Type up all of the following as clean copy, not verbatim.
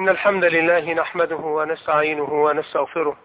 إن الحمد لله نحمده ونستعينه ونستغفره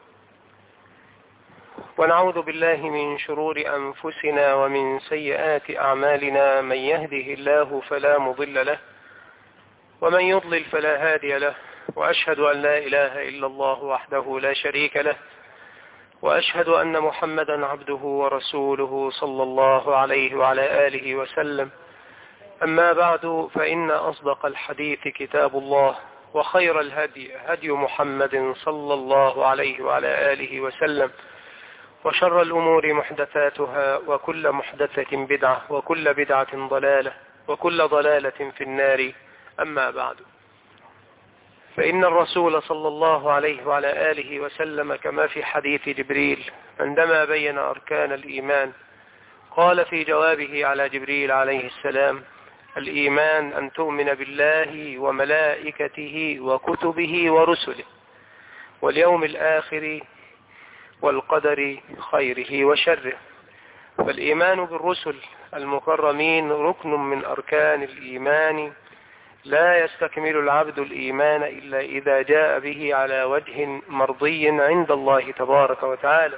ونعوذ بالله من شرور أنفسنا ومن سيئات أعمالنا. من يهده الله فلا مضل له ومن يضلل فلا هادي له، وأشهد أن لا إله إلا الله وحده لا شريك له، وأشهد أن محمدا عبده ورسوله صلى الله عليه وعلى آله وسلم. أما بعد، فإن أصدق الحديث كتاب الله، وخير الهدي هدي محمد صلى الله عليه وعلى آله وسلم، وشر الأمور محدثاتها، وكل محدثة بدعة، وكل بدعة ضلالة، وكل ضلالة في النار. أما بعد، فإن الرسول صلى الله عليه وعلى آله وسلم كما في حديث جبريل عندما بين أركان الإيمان قال في جوابه على جبريل عليه السلام: الإيمان أن تؤمن بالله وملائكته وكتبه ورسله واليوم الآخر والقدر خيره وشره. فالإيمان بالرسل المكرمين ركن من أركان الإيمان، لا يستكمل العبد الإيمان إلا إذا جاء به على وجه مرضي عند الله تبارك وتعالى.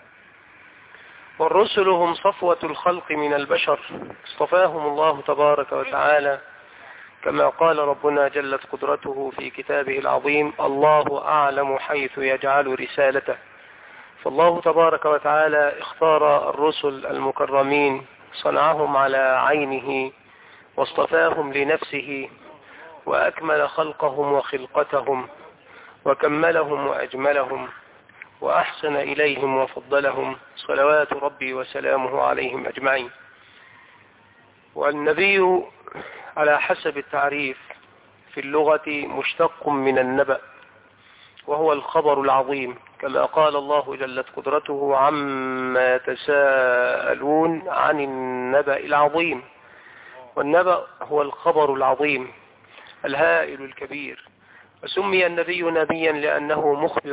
والرسل هم صفوة الخلق من البشر، اصطفاهم الله تبارك وتعالى، كما قال ربنا جلت قدرته في كتابه العظيم: الله أعلم حيث يجعل رسالته. فالله تبارك وتعالى اختار الرسل المكرمين، صنعهم على عينه واصطفاهم لنفسه، وأكمل خلقهم وخلقتهم، وكملهم وأجملهم، وأحسن إليهم وفضلهم، صلوات ربي وسلامه عليهم أجمعين. والنبي على حسب التعريف في اللغة مشتق من النبأ، وهو الخبر العظيم، كما قال الله جلت قدرته: عما تساءلون عن النبأ العظيم. والنبأ هو الخبر العظيم الهائل الكبير. وسمي النبي نبيا لأنه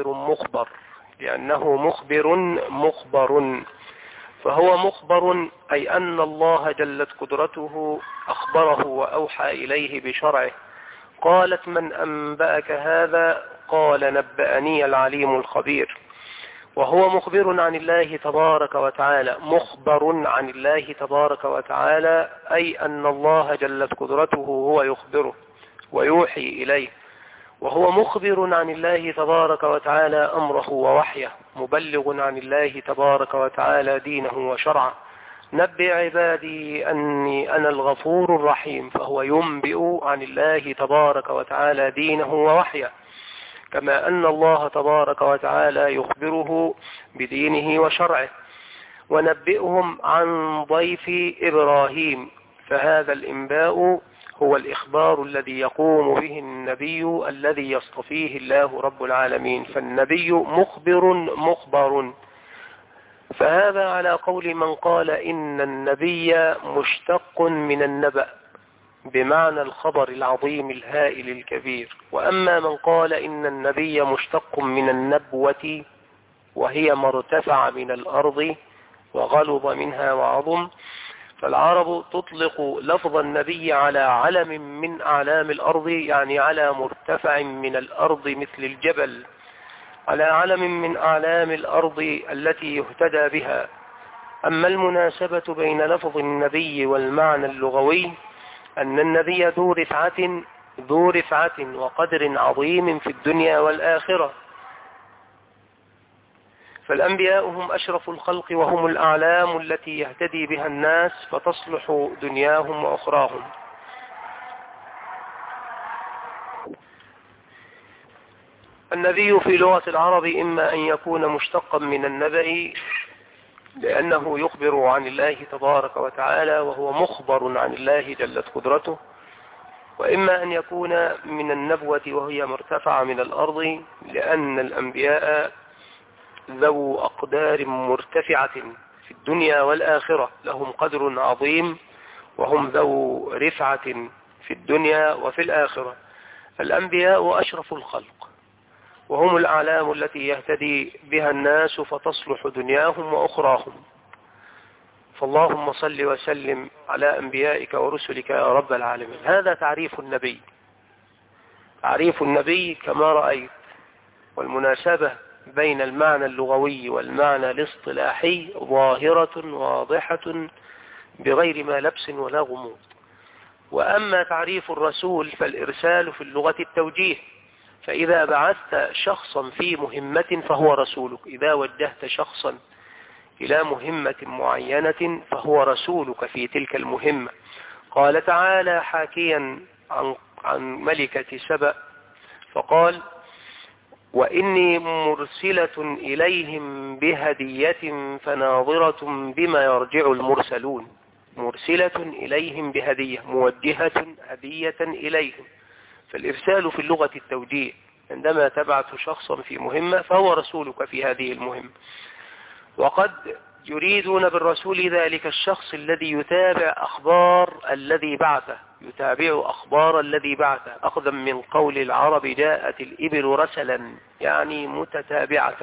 مخبر، فهو مخبر، أي أن الله جلت قدرته أخبره وأوحى إليه بشرعه. قالت: من أنبأك هذا؟ قال: نبأني العليم الخبير. وهو مخبر عن الله تبارك وتعالى، مخبر عن الله تبارك وتعالى، أي أن الله جلت قدرته هو يخبره ويوحي إليه. وهو مخبر عن الله تبارك وتعالى أمره ووحيه، مبلغ عن الله تبارك وتعالى دينه وشرعه. نبئ عبادي أني أنا الغفور الرحيم، فهو ينبئ عن الله تبارك وتعالى دينه ووحيه، كما أن الله تبارك وتعالى يخبره بدينه وشرعه. ونبئهم عن ضيف إبراهيم، فهذا الإنباء هو الإخبار الذي يقوم به النبي الذي يصطفيه الله رب العالمين. فالنبي مخبر. فهذا على قول من قال إن النبي مشتق من النبأ بمعنى الخبر العظيم الهائل الكبير. وأما من قال إن النبي مشتق من النبوة، وهي ما ارتفع من الأرض وغلظ منها وعظم، فالعرب تطلق لفظ النبي على علم من أعلام الأرض، يعني على مرتفع من الأرض مثل الجبل، على علم من أعلام الأرض التي يهتدى بها. أما المناسبة بين لفظ النبي والمعنى اللغوي، أن النبي ذو رفعة وقدر عظيم في الدنيا والآخرة. فالأنبياء هم أشرف الخلق، وهم الأعلام التي يهتدي بها الناس فتصلح دنياهم وأخراهم. النبي في لغة العرب إما أن يكون مشتقا من النبأ لأنه يخبر عن الله تبارك وتعالى وهو مخبر عن الله جلت قدرته، وإما أن يكون من النبوة وهي مرتفعة من الأرض، لأن الأنبياء ذو أقدار مرتفعة في الدنيا والآخرة، لهم قدر عظيم، وهم ذو رفعة في الدنيا وفي الآخرة. الأنبياء أشرف الخلق، وهم الأعلام التي يهتدي بها الناس فتصلح دنياهم وأخراهم. فاللهم صل وسلم على أنبيائك ورسلك يا رب العالمين. هذا تعريف النبي. تعريف النبي كما رأيت، والمناسبة بين المعنى اللغوي والمعنى الاصطلاحي ظاهرة واضحة بغير ما لبس ولا غموض. وأما تعريف الرسول فالإرسال في اللغة التوجيه، فإذا بعثت شخصا في مهمة فهو رسولك، إذا وجهت شخصا إلى مهمة معينة فهو رسولك في تلك المهمة. قال تعالى حاكيا عن ملكة سبأ فقال: وإني مرسلة إليهم بهدية فناظرة بما يرجع المرسلون. مرسلة إليهم بهدية، موجهة هدية إليهم. فالإرسال في اللغة التوجيه، عندما تبعث شخصا في مهمة فهو رسولك في هذه المهمة. وقد يريدون بالرسول ذلك الشخص الذي يتابع أخبار الذي بعثه، يتابع أخبار الذي بعثه، أخذا من قول العرب: جاءت الإبل رسلا، يعني متتابعة،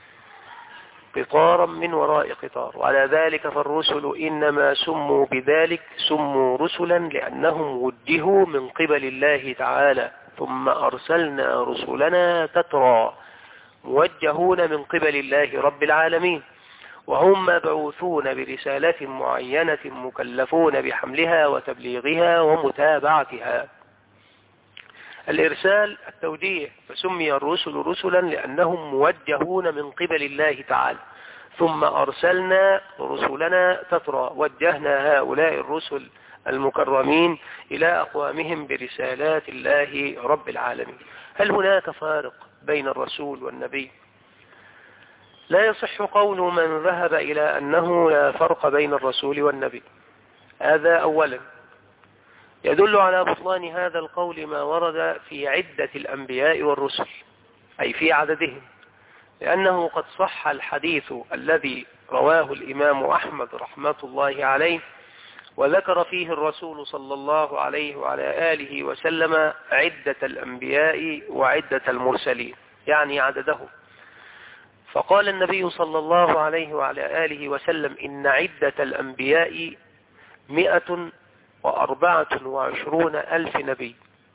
قطارا من وراء قطار. وعلى ذلك فالرسل إنما سموا بذلك، سموا رسلا لأنهم وجهوا من قبل الله تعالى، ثم أرسلنا رسلنا تترى، موجهون من قبل الله رب العالمين، وهم مبعوثون برسالة معينة مكلفون بحملها وتبليغها ومتابعتها. الإرسال التوجيه، فسمي الرسل رسلا لأنهم موجهون من قبل الله تعالى. ثم أرسلنا رسلنا تترى، وجهنا هؤلاء الرسل المكرمين إلى أقوامهم برسالات الله رب العالمين. هل هناك فارق بين الرسول والنبي؟ لا يصح قول من ذهب إلى أنه لا فرق بين الرسول والنبي. هذا أولا. يدل على بطلان هذا القول ما ورد في عدة الأنبياء والرسل، أي في عددهم، لأنه قد صح الحديث الذي رواه الإمام أحمد رحمة الله عليه، وذكر فيه الرسول صلى الله عليه وعلى آله وسلم عدة الأنبياء وعدة المرسلين، يعني عددهم. فقال النبي صلى الله عليه وعلى آله وسلم: إن عدة الأنبياء 124,000 نبي.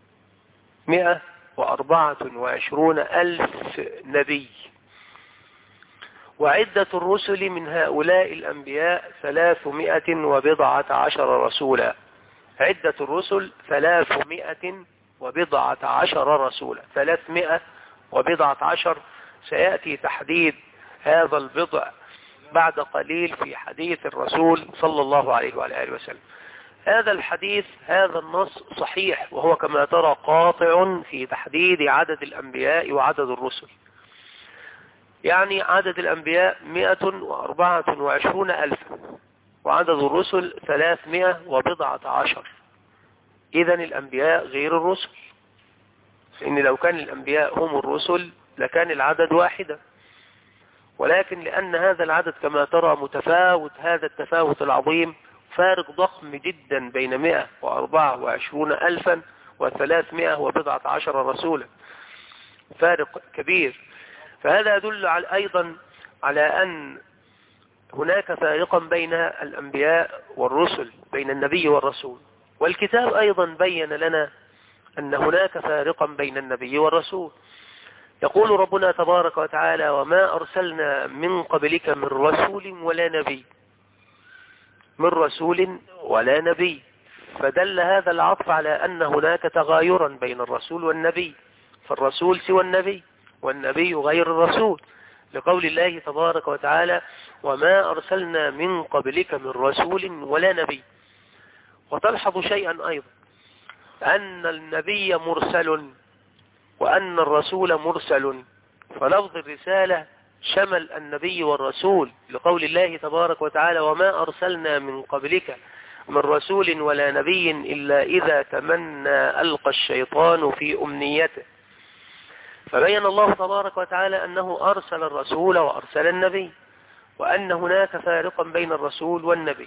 124,000 نبي. وعدة الرسل من هؤلاء الأنبياء 310 رسولا. عدة الرسل 310 رسولا. 310. سيأتي تحديد هذا البضع بعد قليل في حديث الرسول صلى الله عليه وآله وسلم. هذا الحديث، هذا النص صحيح، وهو كما ترى قاطع في تحديد عدد الأنبياء وعدد الرسل. يعني عدد الأنبياء 124,000 وعدد الرسل 310. إذن الأنبياء غير الرسل، فإن لو كان الأنبياء هم الرسل لكان العدد واحدا، ولكن لأن هذا العدد كما ترى متفاوت، هذا التفاوت العظيم، فارق ضخم جدا بين 124,000 و310 رسولا، فارق كبير. فهذا يدل أيضا على أن هناك فارقا بين الأنبياء والرسل، بين النبي والرسول. والكتاب أيضا بين لنا أن هناك فارقا بين النبي والرسول. يقول ربنا تبارك وتعالى: وما أرسلنا من قبلك من رسول ولا نبي. من رسول ولا نبي. فدل هذا العطف على أن هناك تغايرا بين الرسول والنبي، فالرسول سوى النبي والنبي غير الرسول، لقول الله تبارك وتعالى: وما أرسلنا من قبلك من رسول ولا نبي. وتلحظ شيئا أيضا، أن النبي مرسل وأن الرسول مرسل، فلفظ الرسالة شمل النبي والرسول، لقول الله تبارك وتعالى: وما أرسلنا من قبلك من رسول ولا نبي إلا إذا تمنى ألقى الشيطان في أمنيته. فبين الله تبارك وتعالى أنه أرسل الرسول وأرسل النبي، وأن هناك فارقا بين الرسول والنبي.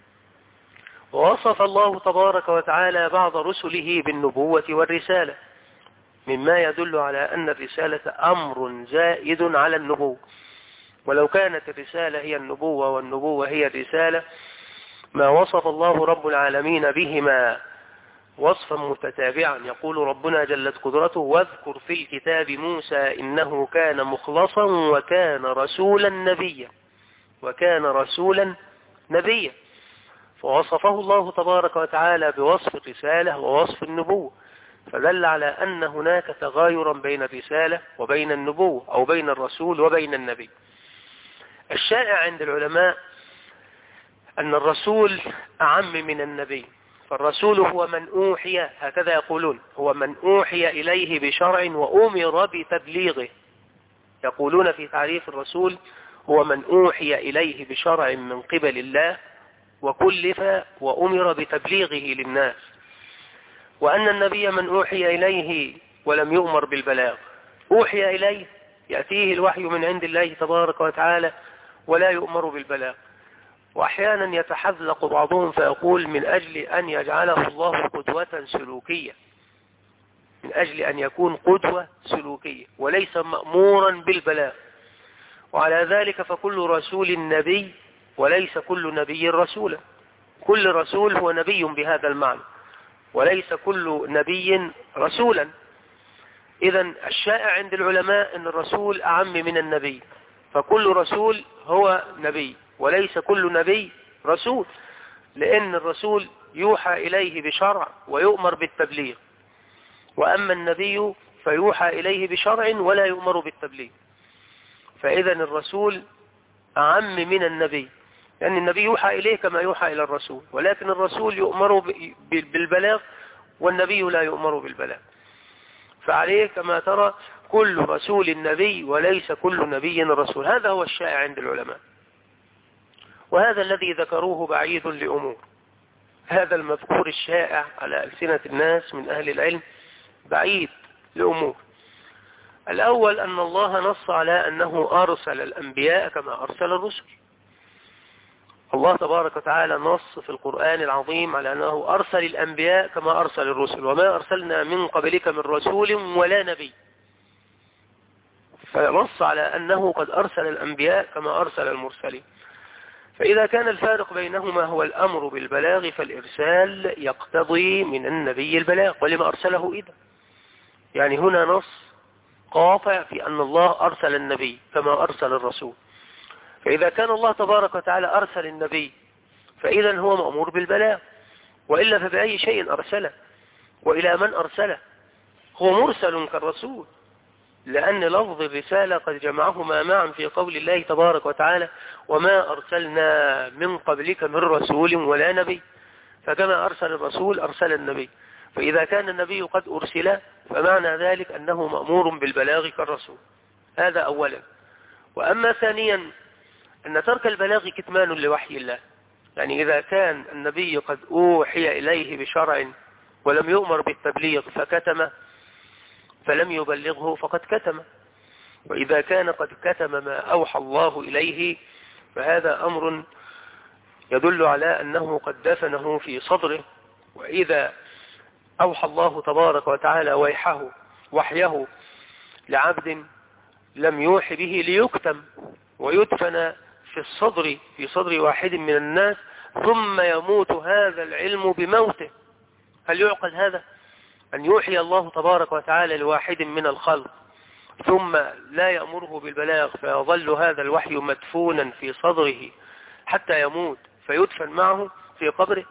ووصف الله تبارك وتعالى بعض رسله بالنبوة والرسالة، مما يدل على أن الرسالة أمر زائد على النبوة. ولو كانت الرسالة هي النبوة والنبوة هي الرسالة ما وصف الله رب العالمين بهما وصفا متتابعا. يقول ربنا جلت قدرته: واذكر في الكتاب موسى إنه كان مخلصا وكان رسولا نبيا. وكان رسولا نبيا، فوصفه الله تبارك وتعالى بوصف الرسالة ووصف النبوة، فدل على أن هناك تغايرا بين الرسالة وبين النبوة، أو بين الرسول وبين النبي. الشائع عند العلماء أن الرسول أعم من النبي، فالرسول هو من أوحي، هكذا يقولون، هو من أوحي إليه بشرع وأمر بتبليغه. يقولون في تعريف الرسول: هو من أوحي إليه بشرع من قبل الله وكلف وأمر بتبليغه للناس. وأن النبي من أوحي إليه ولم يؤمر بالبلاغ. أوحي إليه، يأتيه الوحي من عند الله تبارك وتعالى ولا يؤمر بالبلاغ. وأحيانا يتحذلق بعضهم فيقول: من أجل أن يجعله الله قدوة سلوكية، من أجل أن يكون قدوة سلوكية وليس مأمورا بالبلاغ. وعلى ذلك فكل رسول نبي وليس كل نبي رسولا. كل رسول هو نبي بهذا المعنى، وليس كل نبي رسولا. إذن الشائع عند العلماء أن الرسول أعم من النبي، فكل رسول هو نبي وليس كل نبي رسول، لأن الرسول يوحى إليه بشرع ويؤمر بالتبليغ، وأما النبي فيوحى إليه بشرع ولا يؤمر بالتبليغ. فإذا الرسول أعم من النبي، لأن النبي يوحى إليه كما يوحى إلى الرسول، ولكن الرسول يؤمر بالبلاغ والنبي لا يؤمر بالبلاغ. فعليه كما ترى كل رسول نبي وليس كل نبي رسول. هذا هو الشائع عند العلماء، وهذا الذي ذكروه بعيد لأمور. هذا المذكور الشائع على ألسنة الناس من أهل العلم بعيد لأمور. الأول أن الله نص على أنه أرسل الأنبياء كما أرسل الرسل. الله تبارك وتعالى نص في القرآن العظيم على أنه أرسل الأنبياء كما أرسل الرسل: وما أرسلنا من قبلك من رسول ولا نبي. فنص على أنه قد أرسل الأنبياء كما أرسل المرسلين. فإذا كان الفارق بينهما هو الأمر بالبلاغ، فالإرسال يقتضي من النبي البلاغ، ولما أرسله إذا. يعني هنا نص قاطع في أن الله أرسل النبي كما أرسل الرسول. فإذا كان الله تبارك وتعالى أرسل النبي فإذا هو مأمور بالبلاغ، وإلا فبأي شيء أرسله وإلى من أرسله؟ هو مرسل كالرسول، لأن لفظ الرسالة قد جمعهما معا في قول الله تبارك وتعالى: وما أرسلنا من قبلك من رسول ولا نبي. فكما أرسل الرسول أرسل النبي. فإذا كان النبي قد أرسل فمعنى ذلك أنه مأمور بالبلاغ كالرسول. هذا أولا. وأما ثانيا أن ترك البلاغ كتمان لوحي الله. يعني إذا كان النبي قد أوحي إليه بشرع ولم يؤمر بالتبليغ فكتم فلم يبلغه فقد كتم. وإذا كان قد كتم ما أوحى الله إليه فهذا أمر يدل على أنه قد دفنه في صدره. وإذا أوحى الله تبارك وتعالى وحيه لعبد لم يوحي به ليكتم ويدفن في صدر واحد من الناس ثم يموت هذا العلم بموته، هل يعقل هذا؟ أن يوحي الله تبارك وتعالى لواحد من الخلق ثم لا يأمره بالبلاغ فيظل هذا الوحي مدفونا في صدره حتى يموت فيدفن معه في قبره.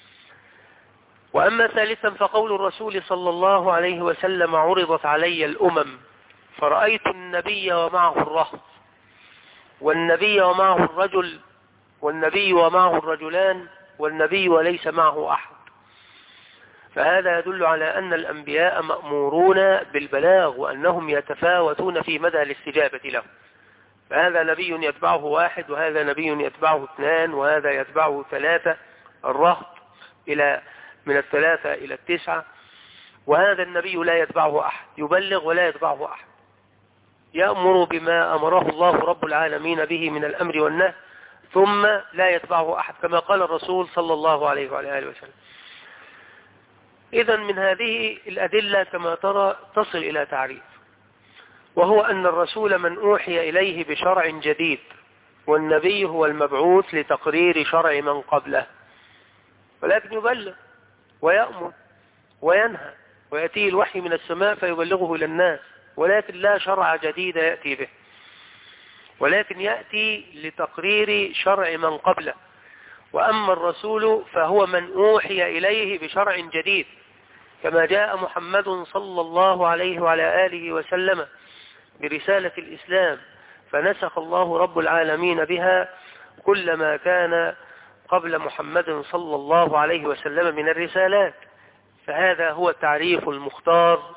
وأما ثالثا فقول الرسول صلى الله عليه وسلم: عرضت علي الأمم فرأيت النبي ومعه الرهط، والنبي ومعه الرجل، والنبي ومعه الرجلان، والنبي وليس معه أحد. فهذا يدل على أن الأنبياء مأمورون بالبلاغ وأنهم يتفاوتون في مدى الاستجابة له. فهذا نبي يتبعه واحد، وهذا نبي يتبعه اثنان، وهذا يتبعه ثلاثة، الرهط من 3 إلى 9، وهذا النبي لا يتبعه أحد، يبلغ ولا يتبعه أحد، يأمر بما أمره الله رب العالمين به من الأمر والنهي ثم لا يتبعه أحد، كما قال الرسول صلى الله عليه وعلى آله وسلم. إذن من هذه الأدلة كما ترى تصل إلى تعريف، وهو أن الرسول من أوحي إليه بشرع جديد، والنبي هو المبعوث لتقرير شرع من قبله، ولكن يبلغ ويأمر وينهى، ويأتيه الوحي من السماء فيبلغه إلى الناس، ولكن لا شرع جديد يأتي به، ولكن يأتي لتقرير شرع من قبله. وأما الرسول فهو من أوحي إليه بشرع جديد، كما جاء محمد صلى الله عليه وعلى آله وسلم برسالة الإسلام، فنسخ الله رب العالمين بها كل ما كان قبل محمد صلى الله عليه وسلم من الرسالات. فهذا هو التعريف المختار،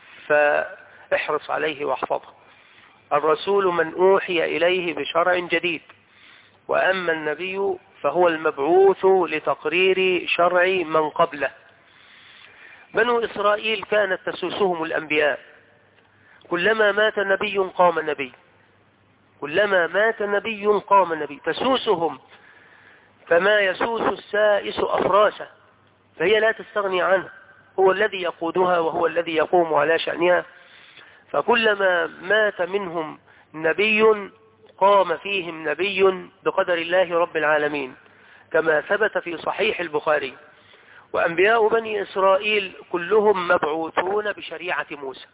فاحرص عليه واحفظه. الرسول من أوحي إليه بشرع جديد، وأما النبي فهو المبعوث لتقرير شرع من قبله. بنو إسرائيل كانت تسوسهم الأنبياء، كلما مات نبي قام نبي، كلما مات نبي قام نبي، تسوسهم كما يسوس السائس أفراسه، فهي لا تستغني عنه، هو الذي يقودها وهو الذي يقوم على شأنها. فكلما مات منهم نبي قام فيهم نبي بقدر الله رب العالمين، كما ثبت في صحيح البخاري. وأنبياء بني إسرائيل كلهم مبعوثون بشريعة موسى،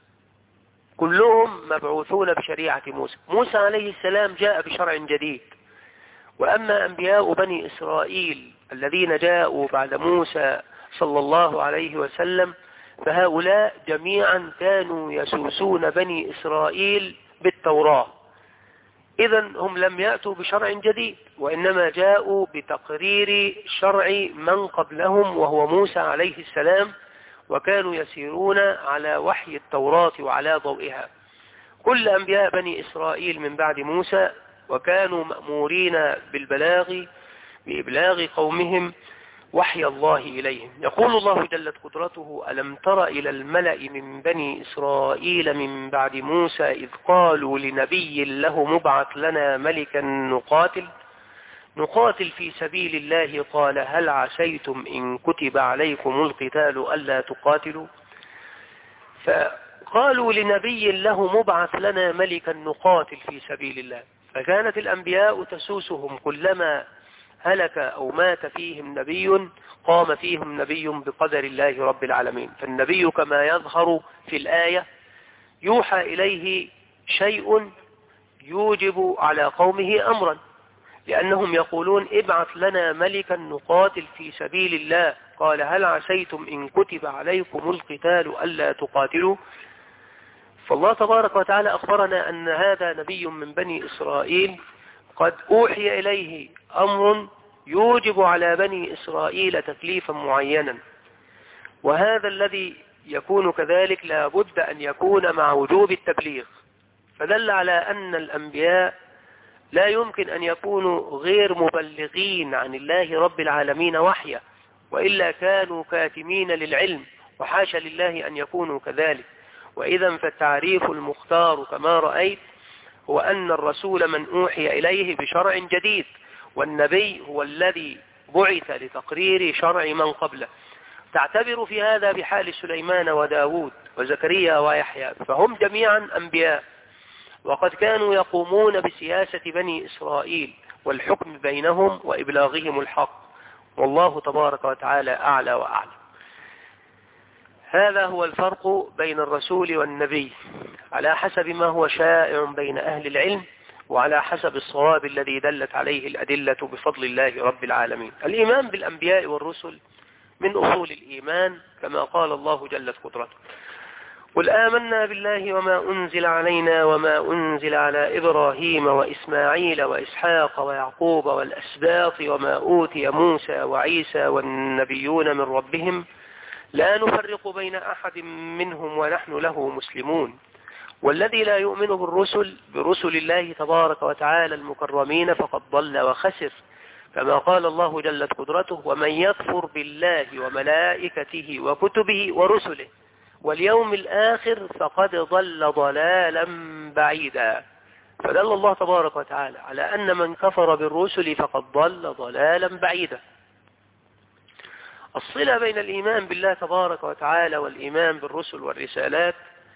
كلهم مبعوثون بشريعة موسى. موسى عليه السلام جاء بشرع جديد. وأما أنبياء بني إسرائيل الذين جاءوا بعد موسى صلى الله عليه وسلم، فهؤلاء جميعا كانوا يسوسون بني إسرائيل بالتوراة. إذن هم لم يأتوا بشرع جديد، وإنما جاءوا بتقرير شرع من قبلهم وهو موسى عليه السلام، وكانوا يسيرون على وحي التوراة وعلى ضوئها. كل أنبياء بني إسرائيل من بعد موسى وكانوا مأمورين بإبلاغ قومهم وحي الله إليهم. يقول الله جلت قدرته: ألم تر إلى الملأ من بني إسرائيل من بعد موسى إذ قالوا لنبي له مبعث لنا ملكا نقاتل في سبيل الله قال هل عسيتم إن كتب عليكم القتال ألا تقاتلوا. فقالوا لنبي له مبعث لنا ملكا نقاتل في سبيل الله. فكانت الأنبياء تسوسهم، كلما هلك أو مات فيهم نبي قام فيهم نبي بقدر الله رب العالمين. فالنبي كما يظهر في الآية يوحى إليه شيء يوجب على قومه أمرا، لأنهم يقولون ابعث لنا ملكا نقاتل في سبيل الله قال هل عسيتم إن كتب عليكم القتال ألا تقاتلوا. فالله تبارك وتعالى أخبرنا أن هذا نبي من بني إسرائيل قد أوحي إليه أمر يوجب على بني إسرائيل تكليفا معينا، وهذا الذي يكون كذلك لا بد أن يكون مع وجوب التبليغ. فدل على أن الأنبياء لا يمكن أن يكونوا غير مبلغين عن الله رب العالمين وحيا، وإلا كانوا كاتمين للعلم، وحاشا لله أن يكونوا كذلك. وإذا فالتعريف المختار كما رأيت هو أن الرسول من أوحي إليه بشرع جديد، والنبي هو الذي بعث لتقرير شرع من قبله. تعتبر في هذا بحال سليمان وداود وزكريا ويحيى، فهم جميعا أنبياء، وقد كانوا يقومون بسياسة بني إسرائيل والحكم بينهم وإبلاغهم الحق، والله تبارك وتعالى أعلى وأعلى. هذا هو الفرق بين الرسول والنبي على حسب ما هو شائع بين أهل العلم، وعلى حسب الصواب الذي دلت عليه الأدلة بفضل الله رب العالمين. الإيمان بالأنبياء والرسل من أصول الإيمان، كما قال الله جلت قدرته: قل آمنا بالله وما أنزل علينا وما أنزل على إبراهيم وإسماعيل وإسحاق ويعقوب والأسباط وما أوتي موسى وعيسى والنبيون من ربهم لا نفرق بين أحد منهم ونحن له مسلمون. والذي لا يؤمن برسل الله تبارك وتعالى المكرمين فقد ضل وخسر، كما قال الله جلت قدرته: ومن يكفر بالله وملائكته وكتبه ورسله واليوم الآخر فقد ضل ضلالا بعيدا. فدل الله تبارك وتعالى على أن من كفر بالرسل فقد ضل ضلالا بعيدا. الصلة بين الإيمان بالله تبارك وتعالى والإيمان بالرسل والرسالات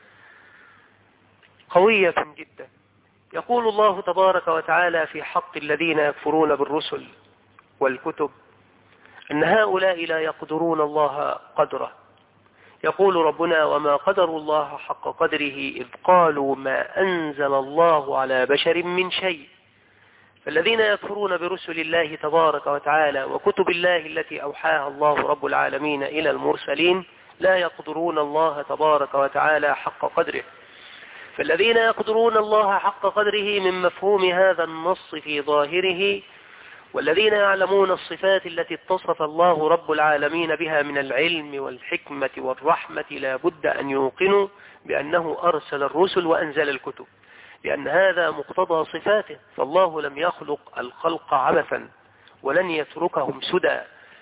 قوية جدا. يقول الله تبارك وتعالى في حق الذين يكفرون بالرسل والكتب أن هؤلاء لا يقدرون الله قدره، يقول ربنا: وما قدر الله حق قدره إذ قالوا ما أنزل الله على بشر من شيء. فالذين يكفرون برسل الله تبارك وتعالى وكتب الله التي أوحاها الله رب العالمين إلى المرسلين لا يقدرون الله تبارك وتعالى حق قدره. فالذين يقدرون الله حق قدره من مفهوم هذا النص في ظاهره، والذين يعلمون الصفات التي اتصف الله رب العالمين بها من العلم والحكمة والرحمة لا بد أن يوقنوا بأنه أرسل الرسل وأنزل الكتب، لأن هذا مقتضى صفاته. فالله لم يخلق الخلق عبثا ولن يتركهم سدى.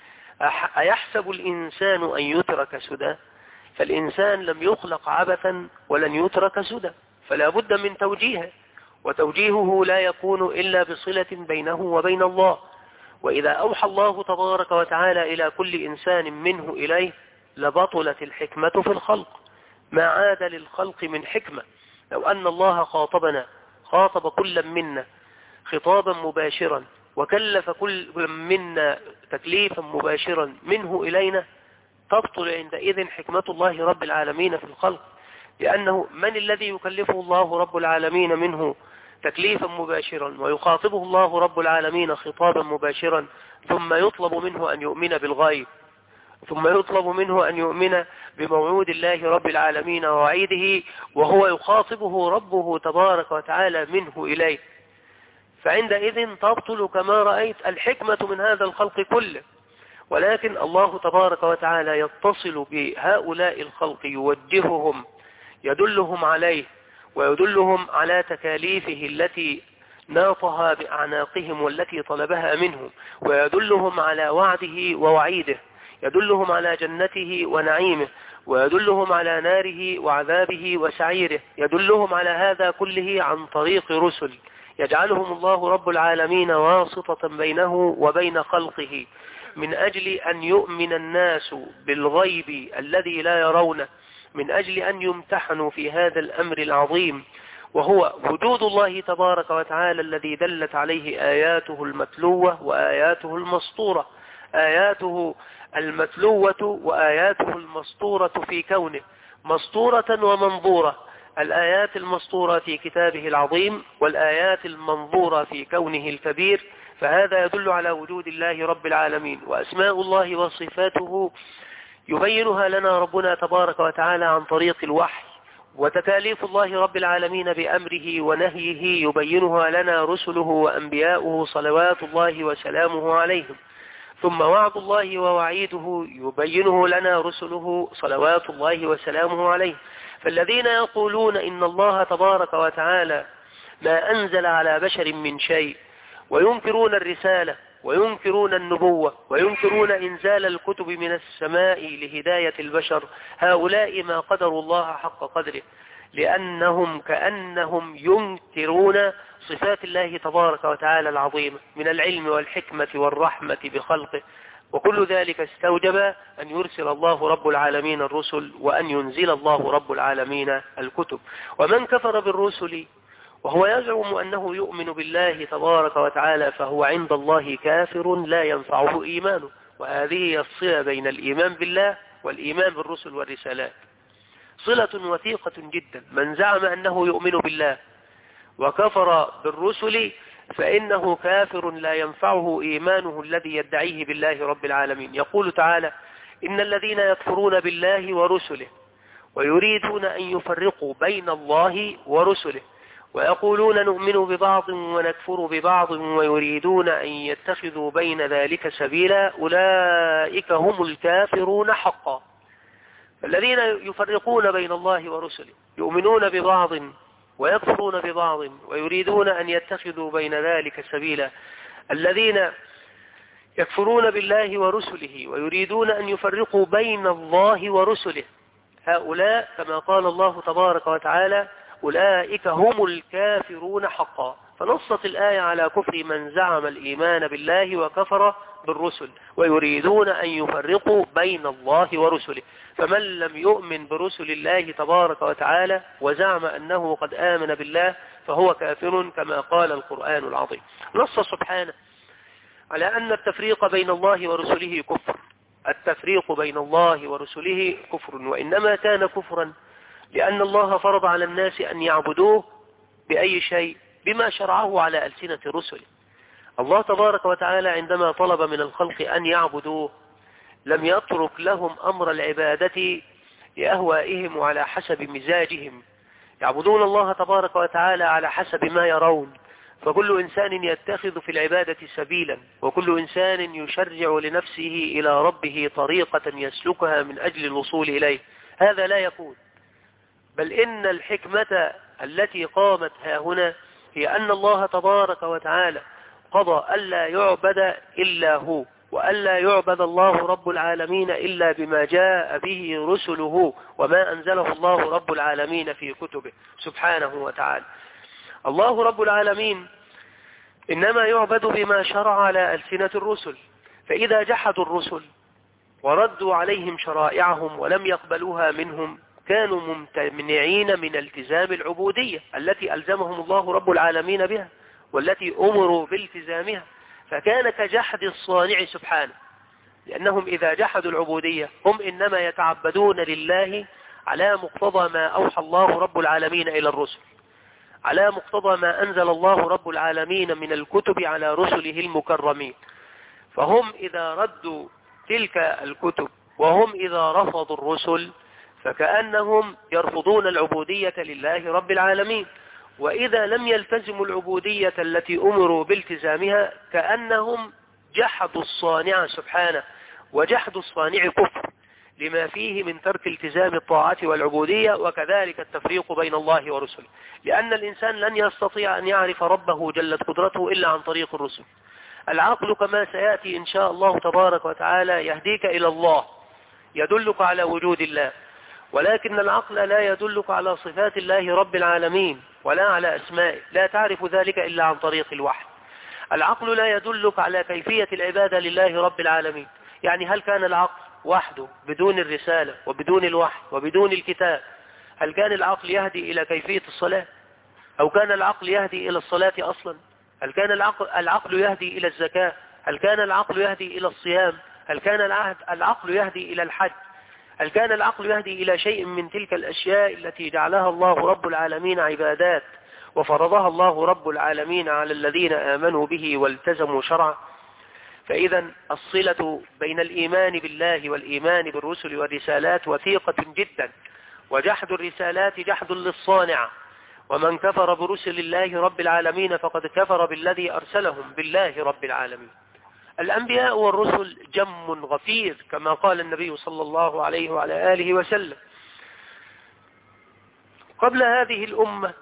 أيحسب الإنسان أن يترك سدى؟ فالإنسان لم يخلق عبثا ولن يترك سدى، فلا بد من توجيهه، وتوجيهه لا يكون إلا بصلة بينه وبين الله. وإذا أوحى الله تبارك وتعالى إلى كل إنسان منه إليه لبطلت الحكمة في الخلق، ما عاد للخلق من حكمة. لو أن الله خاطب كل منا خطابا مباشرا وكلف كل منا تكليفا مباشرا منه إلينا، تبطل عندئذ حكمة الله رب العالمين في الخلق، لأنه من الذي يكلفه الله رب العالمين منه تكليفا مباشرا ويخاطبه الله رب العالمين خطابا مباشرا ثم يطلب منه أن يؤمن بالغيب، ثم يطلب منه أن يؤمن بموعود الله رب العالمين ووعيده، وهو يخاطبه ربه تبارك وتعالى منه إليه. فعندئذ تبطل كما رأيت الحكمة من هذا الخلق كله. ولكن الله تبارك وتعالى يتصل بهؤلاء الخلق، يوجههم، يدلهم عليه ويدلهم على تكاليفه التي ناطها بأعناقهم والتي طلبها منهم، ويدلهم على وعده ووعيده، يدلهم على جنته ونعيمه، ويدلهم على ناره وعذابه وسعيره، يدلهم على هذا كله عن طريق رسل يجعلهم الله رب العالمين واسطة بينه وبين خلقه، من أجل أن يؤمن الناس بالغيب الذي لا يرونه، من أجل أن يمتحنوا في هذا الأمر العظيم، وهو وجود الله تبارك وتعالى الذي دلت عليه آياته المتلوة وآياته المسطورة. آياته المتلوة وآياته المسطورة في كونه مسطورة ومنظورة. الآيات المسطورة في كتابه العظيم والآيات المنظورة في كونه الكبير، فهذا يدل على وجود الله رب العالمين. وأسماء الله وصفاته يبينها لنا ربنا تبارك وتعالى عن طريق الوحي، وتكاليف الله رب العالمين بأمره ونهيه يبينها لنا رسله وأنبياؤه صلوات الله وسلامه عليهم. ثم وعد الله ووعيده يبينه لنا رسله صلوات الله وسلامه عليه. فالذين يقولون إن الله تبارك وتعالى ما أنزل على بشر من شيء، وينكرون الرسالة وينكرون النبوة وينكرون إنزال الكتب من السماء لهداية البشر، هؤلاء ما قدروا الله حق قدره، لأنهم كأنهم ينكرون صفات الله تبارك وتعالى العظيمة من العلم والحكمة والرحمة بخلقه. وكل ذلك استوجب أن يرسل الله رب العالمين الرسل وأن ينزل الله رب العالمين الكتب. ومن كفر بالرسل وهو يزعم أنه يؤمن بالله تبارك وتعالى فهو عند الله كافر لا ينفعه إيمانه. وهذه هي الصلة بين الإيمان بالله والإيمان بالرسل والرسالات، صلة وثيقة جدا. من زعم أنه يؤمن بالله وكفر بالرسل فإنه كافر لا ينفعه إيمانه الذي يدعيه بالله رب العالمين. يقول تعالى: إن الذين يكفرون بالله ورسله ويريدون أن يفرقوا بين الله ورسله ويقولون نؤمن ببعض ونكفر ببعض ويريدون أن يتخذوا بين ذلك سبيلا أولئك هم الكافرون حقا. الذين يفرقون بين الله ورسله يؤمنون ببعض ويكفرون ببعض ويريدون أن يتخذوا بين ذلك سبيلا، الذين يكفرون بالله ورسله ويريدون أن يفرقوا بين الله ورسله، هؤلاء كما قال الله تبارك وتعالى أولئك هم الكافرون حقا. فنصت الآية على كفر من زعم الإيمان بالله وكفر بالرسل ويريدون أن يفرقوا بين الله ورسله. فمن لم يؤمن برسل الله تبارك وتعالى وزعم أنه قد آمن بالله فهو كافر كما قال القرآن العظيم. نص سبحانه على أن التفريق بين الله ورسله كفر، التفريق بين الله ورسله كفر، وإنما كان كفرا لأن الله فرض على الناس أن يعبدوه بأي شيء؟ بما شرعه على ألسنة رسله. الله تبارك وتعالى عندما طلب من الخلق أن يعبدوه لم يترك لهم أمر العبادة لأهوائهم وعلى حسب مزاجهم، يعبدون الله تبارك وتعالى على حسب ما يرون، فكل إنسان يتخذ في العبادة سبيلا، وكل إنسان يشرع لنفسه إلى ربه طريقة يسلكها من أجل الوصول إليه. هذا لا يكون، بل إن الحكمة التي قامت ها هنا هي أن الله تبارك وتعالى قضى ألا يعبد إلا هو، وألا يعبد الله رب العالمين إلا بما جاء به رسله وما أنزله الله رب العالمين في كتبه سبحانه وتعالى. الله رب العالمين إنما يعبد بما شرع على ألسنة الرسل، فإذا جحدوا الرسل وردوا عليهم شرائعهم ولم يقبلوها منهم كانوا ممتنعين من التزام العبودية التي ألزمهم الله رب العالمين بها والتي أمروا بالتزامها، فكان كجحد الصانع سبحانه، لأنهم إذا جحدوا العبودية هم إنما يتعبدون لله على مقتضى ما أوحى الله رب العالمين إلى الرسل، على مقتضى ما أنزل الله رب العالمين من الكتب على رسله المكرمين. فهم إذا ردوا تلك الكتب وهم إذا رفضوا الرسل فكأنهم يرفضون العبودية لله رب العالمين، وإذا لم يلتزموا العبودية التي أمروا بالتزامها كأنهم جحدوا الصانع سبحانه، وجحد الصانع كفر لما فيه من ترك التزام الطاعة والعبودية، وكذلك التفريق بين الله ورسله، لأن الإنسان لن يستطيع أن يعرف ربه جلت قدرته إلا عن طريق الرسل. العقل كما سيأتي إن شاء الله تبارك وتعالى يهديك إلى الله، يدلك على وجود الله، ولكن العقل لا يدلك على صفات الله رب العالمين ولا على أسمائه، لا تعرف ذلك إلا عن طريق الوحي. العقل لا يدلك على كيفية العبادة لله رب العالمين، يعني هل كان العقل وحده بدون الرسالة وبدون الوحي وبدون الكتاب، هل كان العقل يهدي إلى كيفية الصلاة؟ أو كان العقل يهدي إلى الصلاة أصلا؟ هل كان العقل يهدي إلى الزكاة؟ هل كان العقل يهدي إلى الصيام؟ هل كان العقل يهدي إلى الحج؟ هل كان العقل يهدي إلى شيء من تلك الأشياء التي جعلها الله رب العالمين عبادات وفرضها الله رب العالمين على الذين آمنوا به والتزموا شرعه؟ فإذا الصلة بين الإيمان بالله والإيمان بالرسل والرسالات وثيقة جدا، وجحد الرسالات جحد للصانع، ومن كفر برسل الله رب العالمين فقد كفر بالذي أرسلهم بالله رب العالمين. الأنبياء والرسل جم غفير كما قال النبي صلى الله عليه وعلى آله وسلم. قبل هذه الأمة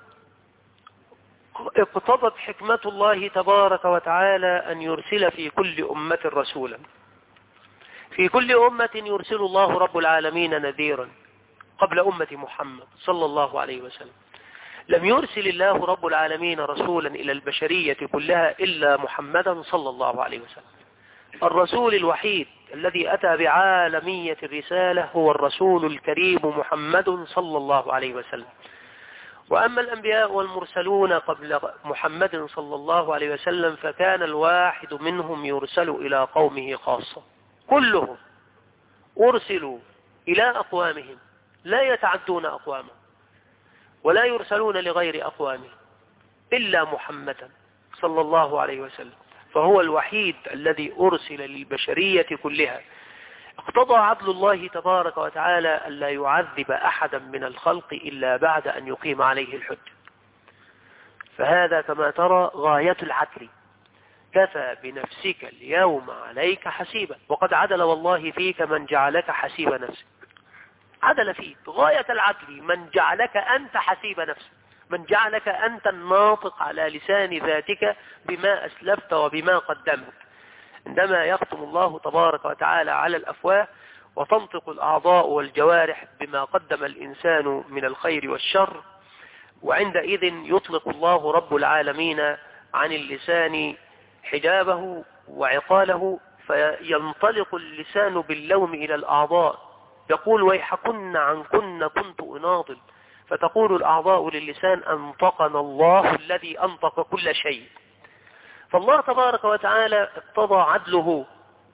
اقتضت حكمة الله تبارك وتعالى أن يرسل في كل أمة رسولا، في كل أمة يرسل الله رب العالمين نذيرا. قبل أمة محمد صلى الله عليه وسلم لم يرسل الله رب العالمين رسولا إلى البشرية كلها إلا محمدا صلى الله عليه وسلم. الرسول الوحيد الذي أتى بعالمية الرسالة هو الرسول الكريم محمد صلى الله عليه وسلم. وأما الأنبياء والمرسلون قبل محمد صلى الله عليه وسلم فكان الواحد منهم يرسل إلى قومه خاصة، كلهم أرسلوا إلى أقوامهم لا يتعدون أقوامهم ولا يرسلون لغير أقوامهم إلا محمدا صلى الله عليه وسلم، فهو الوحيد الذي أرسل للبشرية كلها. اقتضى عدل الله تبارك وتعالى ألا يعذب أحدا من الخلق إلا بعد أن يقيم عليه الحجة، فهذا كما ترى غاية العدل. كفى بنفسك اليوم عليك حسيبا، وقد عدل والله فيك من جعلك حسيب نفسك، عدل فيك غاية العدل، من جعلك أنت حسيب نفسك، من جعلك أنت الناطق على لسان ذاتك بما أسلفت وبما قدمت. عندما يختم الله تبارك وتعالى على الأفواه وتنطق الأعضاء والجوارح بما قدم الإنسان من الخير والشر، وعندئذ يطلق الله رب العالمين عن اللسان حجابه وعقاله، فينطلق اللسان باللوم إلى الأعضاء، يقول ويحكن عنكن كنت أناضل، فتقول الأعضاء للسان أنطقنا الله الذي أنطق كل شيء. فالله تبارك وتعالى اقتضى عدله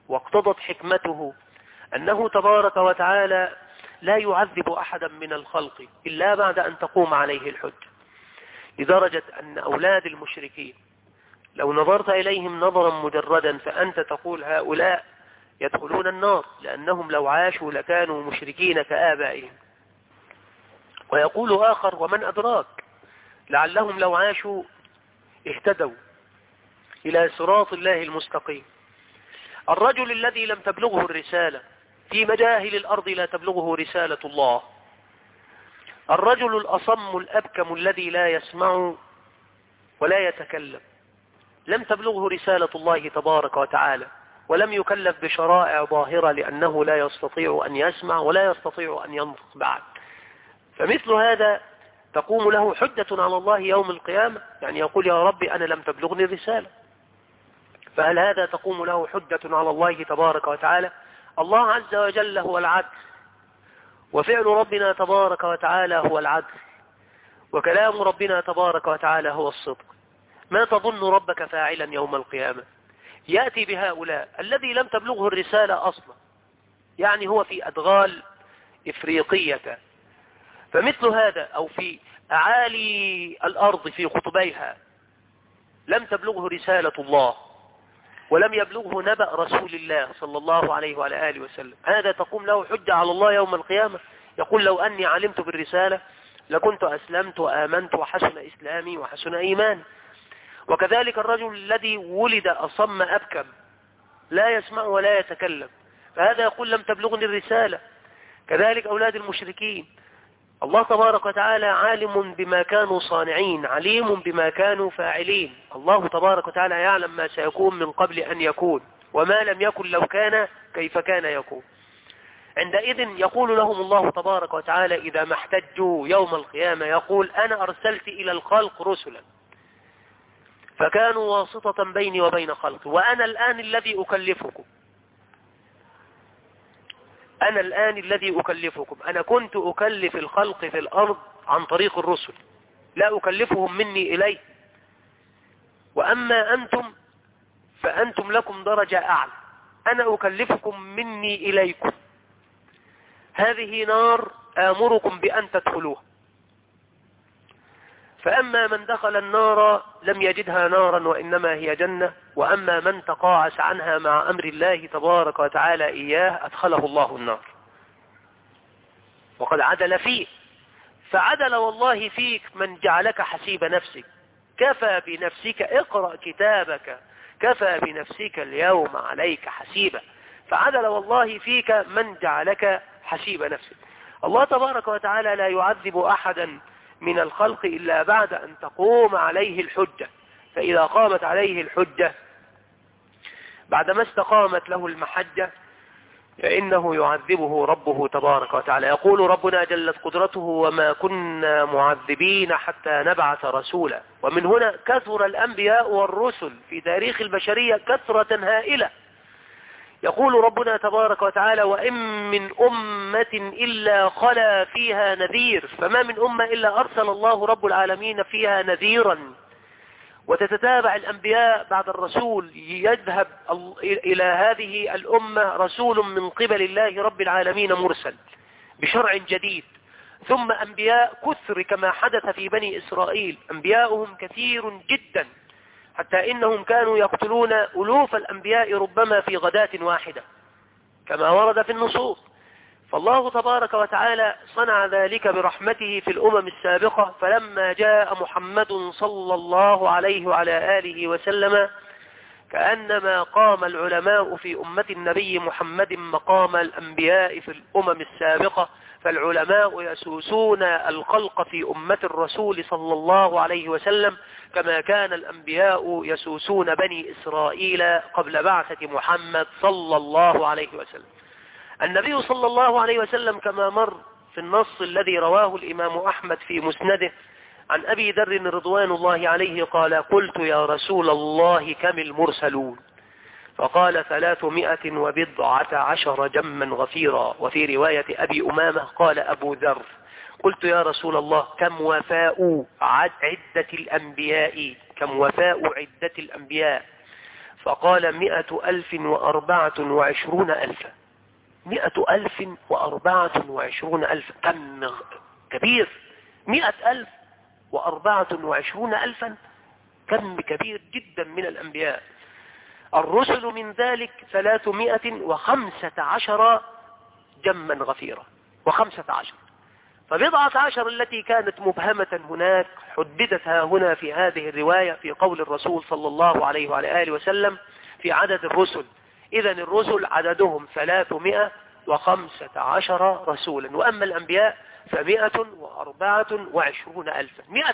واقتضت حكمته أنه تبارك وتعالى لا يعذب أحدا من الخلق إلا بعد أن تقوم عليه الحجة، لدرجة أن أولاد المشركين لو نظرت إليهم نظرا مجردا فأنت تقول هؤلاء يدخلون النار، لأنهم لو عاشوا لكانوا مشركين كآبائهم. ويقول آخر ومن أدراك لعلهم لو عاشوا اهتدوا إلى صراط الله المستقيم. الرجل الذي لم تبلغه الرسالة في مجاهل الأرض لا تبلغه رسالة الله، الرجل الأصم الأبكم الذي لا يسمع ولا يتكلم، لم تبلغه رسالة الله تبارك وتعالى، ولم يكلف بشرائع ظاهرة لأنه لا يستطيع أن يسمع ولا يستطيع أن ينطق بعد. فمثل هذا تقوم له حجة على الله يوم القيامة، يعني يقول يا ربي أنا لم تبلغني الرسالة، فهل هذا تقوم له حجة على الله تبارك وتعالى؟ الله عز وجل هو العدل، وفعل ربنا تبارك وتعالى هو العدل، وكلام ربنا تبارك وتعالى هو الصدق. ما تظن ربك فاعلا يوم القيامة؟ يأتي بهؤلاء الذي لم تبلغه الرسالة أصلا، يعني هو في أدغال إفريقية، فمثل هذا أو في أعالي الأرض في قطبيها لم تبلغه رسالة الله ولم يبلغه نبأ رسول الله صلى الله عليه وعلى آله وسلم، هذا تقوم له حجة على الله يوم القيامة، يقول لو أني علمت بالرسالة لكنت أسلمت وآمنت وحسن إسلامي وحسن إيماني. وكذلك الرجل الذي ولد أصم أبكم لا يسمع ولا يتكلم، فهذا يقول لم تبلغني الرسالة. كذلك أولاد المشركين، الله تبارك وتعالى عالم بما كانوا صانعين، عليم بما كانوا فاعلين، الله تبارك وتعالى يعلم ما سيكون من قبل أن يكون، وما لم يكن لو كان كيف كان يكون. عندئذ يقول لهم الله تبارك وتعالى إذا ما احتجوا يوم القيامة، يقول أنا أرسلت إلى الخلق رسلا فكانوا واسطة بيني وبين خلقي، وأنا الآن الذي أكلفكم، أنا الآن الذي أكلفكم. أنا كنت أكلف الخلق في الأرض عن طريق الرسل، لا أكلفهم مني إليه، وأما أنتم فأنتم لكم درجة أعلى، أنا أكلفكم مني إليكم. هذه نار آمركم بأن تدخلوها، فأما من دخل النار لم يجدها نارا وإنما هي جنة، وأما من تقاعس عنها مع أمر الله تبارك وتعالى إياه أدخله الله النار، وقد عدل فيه. فعدل والله فيك من جعلك حسيب نفسك، كفى بنفسك، اقرأ كتابك، كفى بنفسك اليوم عليك حسيبا. فعدل والله فيك من جعلك حسيب نفسك. الله تبارك وتعالى لا يعذب أحدا من الخلق إلا بعد أن تقوم عليه الحجة، فإذا قامت عليه الحجة بعدما استقامت له المحجة فإنه يعذبه ربه تبارك وتعالى. يقول ربنا جلت قدرته وما كنا معذبين حتى نبعث رسولا. ومن هنا كثر الأنبياء والرسل في تاريخ البشرية كثرة هائلة. يقول ربنا تبارك وتعالى وإن من أمة إلا خلا فيها نذير، فما من أمة إلا أرسل الله رب العالمين فيها نذيرا. وتتتابع الأنبياء بعد الرسول، يذهب إلى هذه الأمة رسول من قبل الله رب العالمين مرسل بشرع جديد، ثم أنبياء كثر كما حدث في بني إسرائيل، أنبياؤهم كثير جدا حتى إنهم كانوا يقتلون ألوف الأنبياء ربما في غداة واحدة كما ورد في النصوص. فالله تبارك وتعالى صنع ذلك برحمته في الأمم السابقة، فلما جاء محمد صلى الله عليه وعلى آله وسلم كأنما قام العلماء في أمة النبي محمد مقام الأنبياء في الأمم السابقة، فالعلماء يسوسون الخلق في أمة الرسول صلى الله عليه وسلم كما كان الأنبياء يسوسون بني إسرائيل قبل بعثة محمد صلى الله عليه وسلم. النبي صلى الله عليه وسلم كما مر في النص الذي رواه الإمام أحمد في مسنده عن أبي ذر رضوان الله عليه قال قلت يا رسول الله كم المرسلون؟ فقال 319 جما غفيرا. وفي رواية أبي أمامة قال أبو ذر قلت يا رسول الله كم وفاء عدة الأنبياء؟ كم وفاء عدة الأنبياء؟ فقال 124,000. 124,000 كم كبير. 124,000 كم كبير جدا من الأنبياء. الرسل من ذلك 315 جما غفيرا، و15. فبضعة عشر التي كانت مبهمة هناك حددت هنا في هذه الرواية في قول الرسول صلى الله عليه وعلى آله وسلم في عدد الرسل. إذن الرسل عددهم 315 رسولا، وأما الأنبياء ف124,000.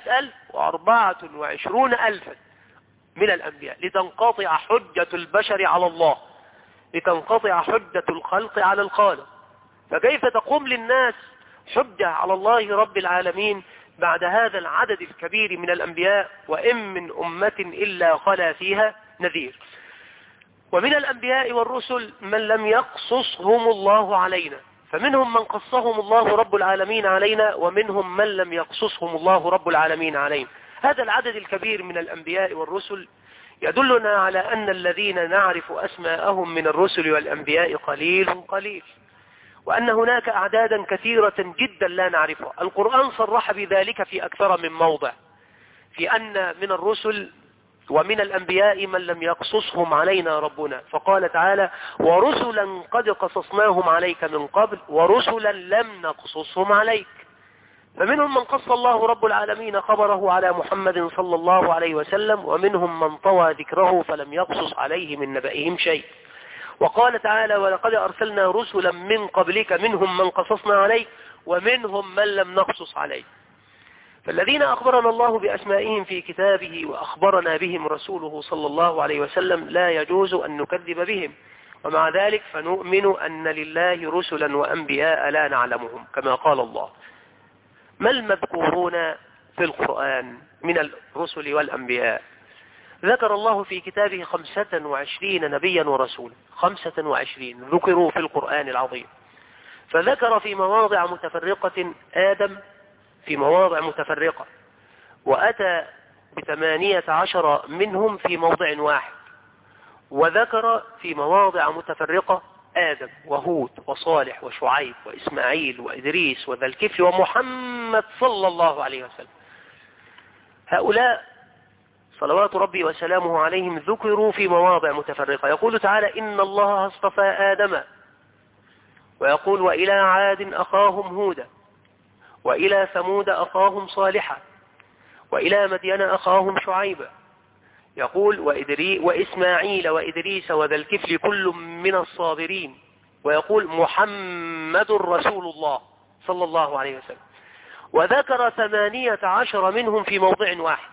124,000 من الأنبياء لتنقطع حجة البشر على الله، لتنقطع حجة الخلق على الخالق. فكيف تقوم للناس حجة على الله رب العالمين بعد هذا العدد الكبير من الأنبياء؟ وإن من أمة إلا خلا فيها نذير. ومن الأنبياء والرسل من لم يقصصهم الله علينا، فمنهم من قصهم الله رب العالمين علينا، ومنهم من لم يقصصهم الله رب العالمين علينا. هذا العدد الكبير من الأنبياء والرسل يدلنا على أن الذين نعرف أسماءهم من الرسل والأنبياء قليل، وأن هناك أعدادا كثيرة جدا لا نعرفها. القرآن صرح بذلك في أكثر من موضع، في أن من الرسل ومن الأنبياء من لم يقصصهم علينا ربنا، فقال تعالى: ورسلا قد قصصناهم عليك من قبل ورسلا لم نقصصهم عليك. فمنهم من قص الله رب العالمين خبره على محمد صلى الله عليه وسلم، ومنهم من طوى ذكره فلم يقصص عليه من نبئهم شيء. وقال تعالى: ولقد أرسلنا رسلا من قبلك منهم من قصصنا عليك ومنهم من لم نقصص عليك. فالذين أخبرنا الله بأسمائهم في كتابه وأخبرنا بهم رسوله صلى الله عليه وسلم لا يجوز أن نكذب بهم، ومع ذلك فنؤمن أن لله رسلا وأنبياء لا نعلمهم كما قال الله. ما المذكورون في القرآن من الرسل والأنبياء؟ ذكر الله في كتابه 25 نبيا ورسولا، 25 ذكروا في القرآن العظيم. فذكر في مواضع متفرقة آدم في مواضع متفرقة، وأتى ب18 منهم في موضع واحد، وذكر في مواضع متفرقة آدم وهود وصالح وشعيب وإسماعيل وإدريس وذا الكفل ومحمد صلى الله عليه وسلم. هؤلاء صلوات ربي وسلامه عليهم ذكروا في مواضع متفرقة. يقول تعالى: إن الله اصطفى آدم، ويقول: وإلى عاد أخاهم هودا، وإلى ثمود أخاهم صالحا، وإلى مدين أخاهم شعيبا. يقول: وإسماعيل وإدريس وذا الكفل كل من الصابرين. ويقول: محمد رسول الله صلى الله عليه وسلم. وذكر 18 منهم في موضع واحد،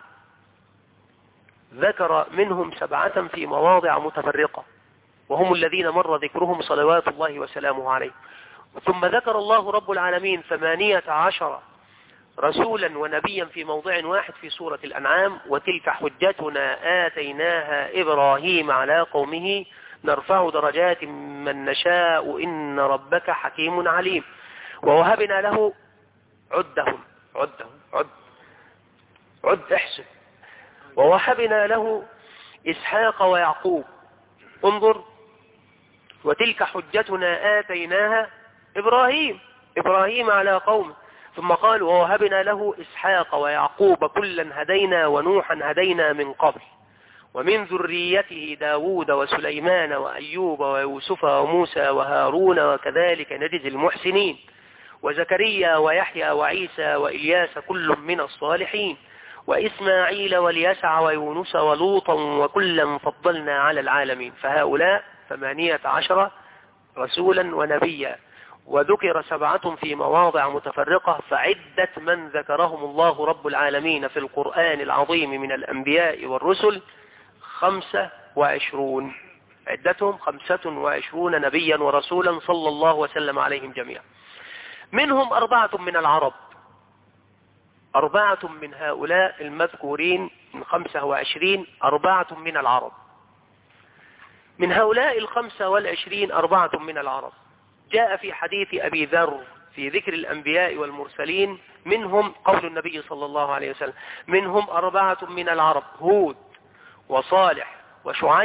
ذكر منهم 7 في مواضع متفرقة، وهم الذين مر ذكرهم صلوات الله وسلامه عليه. ثم ذكر الله رب العالمين 18 رسولا ونبيا في موضع واحد في سورة الأنعام: وتلك حجتنا آتيناها إبراهيم على قومه نرفع درجات من نشاء إن ربك حكيم عليم. ووهبنا له احسن. ووهبنا له إسحاق ويعقوب. انظر: وتلك حجتنا آتيناها إبراهيم على قومه. ثم قال: ووهبنا له إسحاق ويعقوب كلا هدينا ونوحا هدينا من قبل ومن ذريته داود وسليمان وأيوب ويوسف وموسى وهارون وكذلك نجزي المحسنين وزكريا ويحيى وعيسى وإلياس كل من الصالحين وإسماعيل واليسع ويونس ولوطا وكلا فضلنا على العالمين. فهؤلاء 18 رسولا ونبيا، وذكر 7 في مواضع متفرقة. فعدة من ذكرهم الله رب العالمين في القرآن العظيم من الأنبياء والرسل 25، عدتهم 25 نبيا ورسولا صلى الله وسلم عليهم جميعا. منهم 4 من العرب، 4 من هؤلاء المذكورين من 25، 4 من العرب. من هؤلاء 25 4 من العرب. جاء في حديث أبي ذر في ذكر الأنبياء والمرسلين منهم قول النبي صلى الله عليه وسلم: منهم 4 من العرب: هود وصالح وشعيب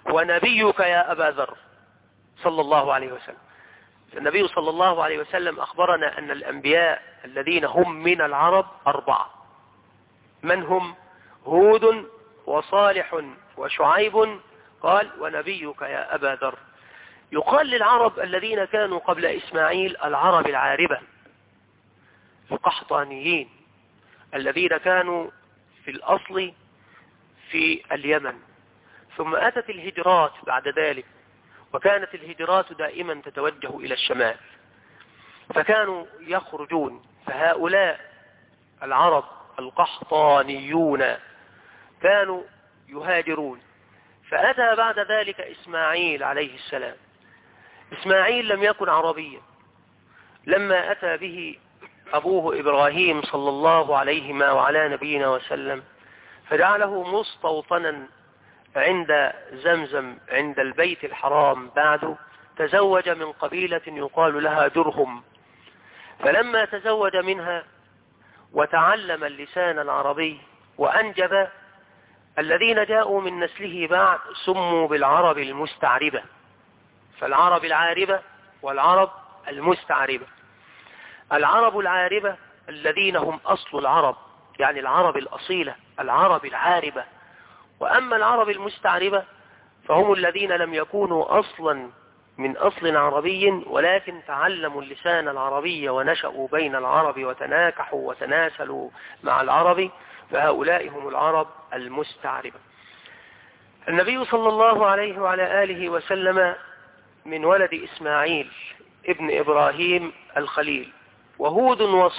ونبيك يا أبا ذر صلى الله عليه وسلم. النبي صلى الله عليه وسلم أخبرنا أن الأنبياء الذين هم من العرب 4. من هم؟ هود وصالح وشعيب، قال ونبيك يا أبا ذر. يقال للعرب الذين كانوا قبل إسماعيل العرب العاربة القحطانيين الذين كانوا في الأصل في اليمن، ثم أتت الهجرات بعد ذلك، وكانت الهجرات دائما تتوجه إلى الشمال، فكانوا يخرجون. فهؤلاء العرب القحطانيون كانوا يهاجرون. فأتى بعد ذلك إسماعيل عليه السلام. إسماعيل لم يكن عربيا، لما أتى به أبوه إبراهيم صلى الله عليه وعلى نبينا وسلم فجعله مستوطنا عند زمزم عند البيت الحرام. بعده تزوج من قبيلة يقال لها جرهم، فلما تزوج منها وتعلم اللسان العربي وأنجب، الذين جاءوا من نسله بعد سموا بالعرب المستعربة. فالعرب العاربة والعرب المستعربة. العرب العاربة الذين هم أصل العرب، يعني العرب الأصيلة، العرب العاربة. وأما العرب المستعربة فهم الذين لم يكونوا أصلا من أصل عربي، ولكن تعلموا اللسان العربي ونشأوا بين العرب وتناكحوا وتناسلوا مع العرب، فهؤلاء هم العرب المستعربة. النبي صلى الله عليه وعلى آله وسلم من ولد إسماعيل ابن إبراهيم الخليل. وهود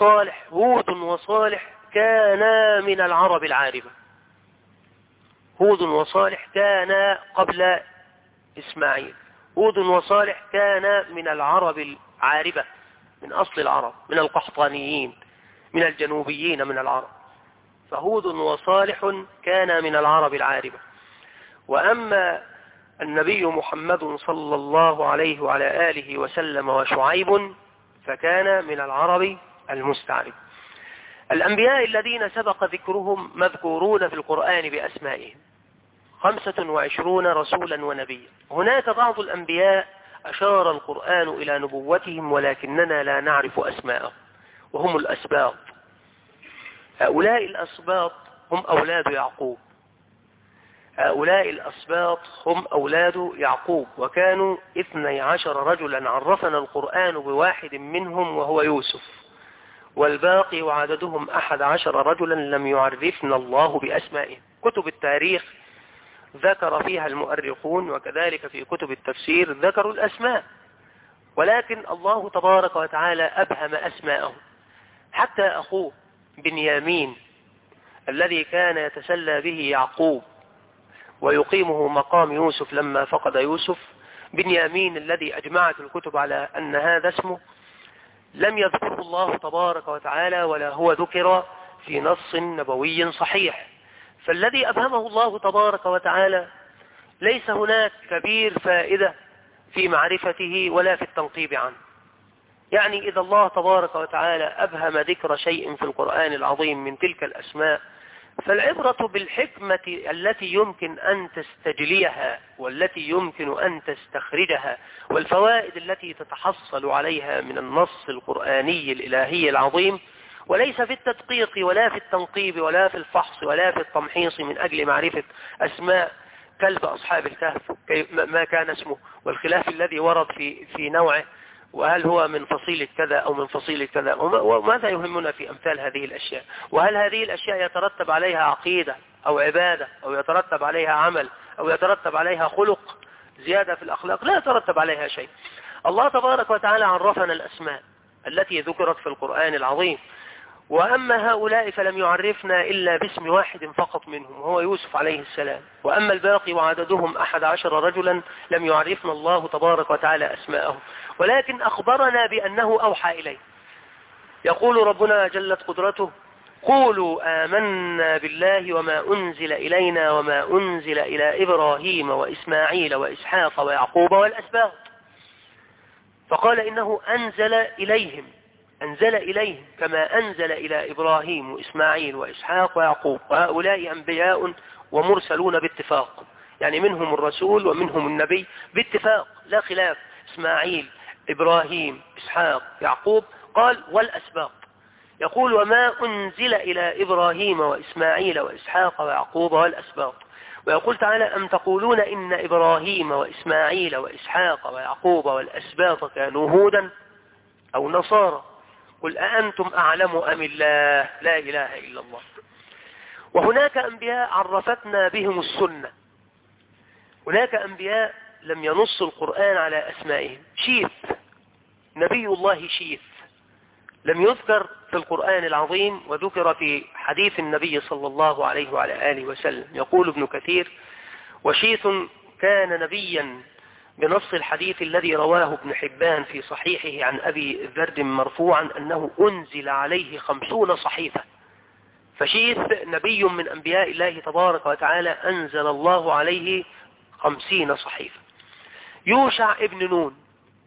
وصالح كانا من العرب العاربة. هود وصالح كانا قبل إسماعيل. هود وصالح كانا من العرب العاربة، من أصل العرب، من القحطانيين، من الجنوبيين من العرب. فهود وصالح كانا من العرب العاربة. وأما النبي محمد صلى الله عليه وعلى آله وسلم وشعيب فكان من العرب المستعرب. الأنبياء الذين سبق ذكرهم مذكورون في القرآن بأسمائهم 25 رسولا ونبيا. هناك بعض الأنبياء أشار القرآن إلى نبوتهم ولكننا لا نعرف أسماءهم، وهم الأسباط. هؤلاء الأسباط هم أولاد يعقوب. هؤلاء الأسباط هم أولاد يعقوب، وكانوا 12 رجلا عرفنا القرآن بواحد منهم وهو يوسف، والباقي وعددهم 11 رجلا لم يعرفنا الله بأسمائهم. كتب التاريخ ذكر فيها المؤرخون وكذلك في كتب التفسير ذكروا الأسماء، ولكن الله تبارك وتعالى أبهم أسماءهم. حتى أخوه بنيامين الذي كان يتسلى به يعقوب ويقيمه مقام يوسف لما فقد يوسف، بنيامين الذي أجمعت الكتب على أن هذا اسمه، لم يذكره الله تبارك وتعالى ولا هو ذكر في نص نبوي صحيح. فالذي أبهمه الله تبارك وتعالى ليس هناك كبير فائدة في معرفته ولا في التنقيب عنه. يعني إذا الله تبارك وتعالى أبهم ذكر شيء في القرآن العظيم من تلك الأسماء، فالعبرة بالحكمة التي يمكن أن تستجليها والتي يمكن أن تستخرجها، والفوائد التي تتحصل عليها من النص القرآني الإلهي العظيم، وليس في التدقيق ولا في التنقيب ولا في الفحص ولا في التمحيص من أجل معرفة أسماء كلب أصحاب الكهف ما كان اسمه، والخلاف الذي ورد في نوعه، وهل هو من فصيلة كذا أو من فصيلة كذا، وماذا يهمنا في أمثال هذه الأشياء؟ وهل هذه الأشياء يترتب عليها عقيدة أو عبادة أو يترتب عليها عمل أو يترتب عليها خلق زيادة في الأخلاق؟ لا يترتب عليها شيء. الله تبارك وتعالى عرفنا الأسماء التي ذكرت في القرآن العظيم. وأما هؤلاء فلم يعرفنا إلا باسم واحد فقط منهم وهو يوسف عليه السلام. وأما الباقي وعددهم 11 رجلا لم يعرفنا الله تبارك وتعالى أسماءهم، ولكن أخبرنا بأنه أوحى إليه. يقول ربنا جلت قدرته: قولوا آمنا بالله وما أنزل إلينا وما أنزل إلى إبراهيم وإسماعيل وإسحاق ويعقوب والأسباط. فقال إنه أنزل إليهم كما أنزل إلى إبراهيم وإسماعيل وإسحاق ويعقوب، وهؤلاء أنبياء ومرسلون باتفاق. يعني منهم الرسول ومنهم النبي باتفاق لا خلاف، إسماعيل إبراهيم إسحاق يعقوب، قال والأسباط. يقول وما أنزل إلى إبراهيم وإسماعيل وإسحاق ويعقوب والأسباط. ويقول تعالى أم تقولون إن إبراهيم وإسماعيل وإسحاق ويعقوب والأسباط كانوا هودا أو نصارى قل أأنتم أعلم أم الله لا إله إلا الله. وهناك أنبياء عرفتنا بهم السنة، هناك أنبياء لم ينص القرآن على أسمائهم. شيث نبي الله شيث لم يذكر في القرآن العظيم، وذكر في حديث النبي صلى الله عليه وعلى آله وسلم. يقول ابن كثير وشيث كان نبيا بنص الحديث الذي رواه ابن حبان في صحيحه عن أبي الذر مرفوعا أنه أنزل عليه 50 صحيفة. فشيث نبي من أنبياء الله تبارك وتعالى أنزل الله عليه 50 صحيفة. يوشع ابن نون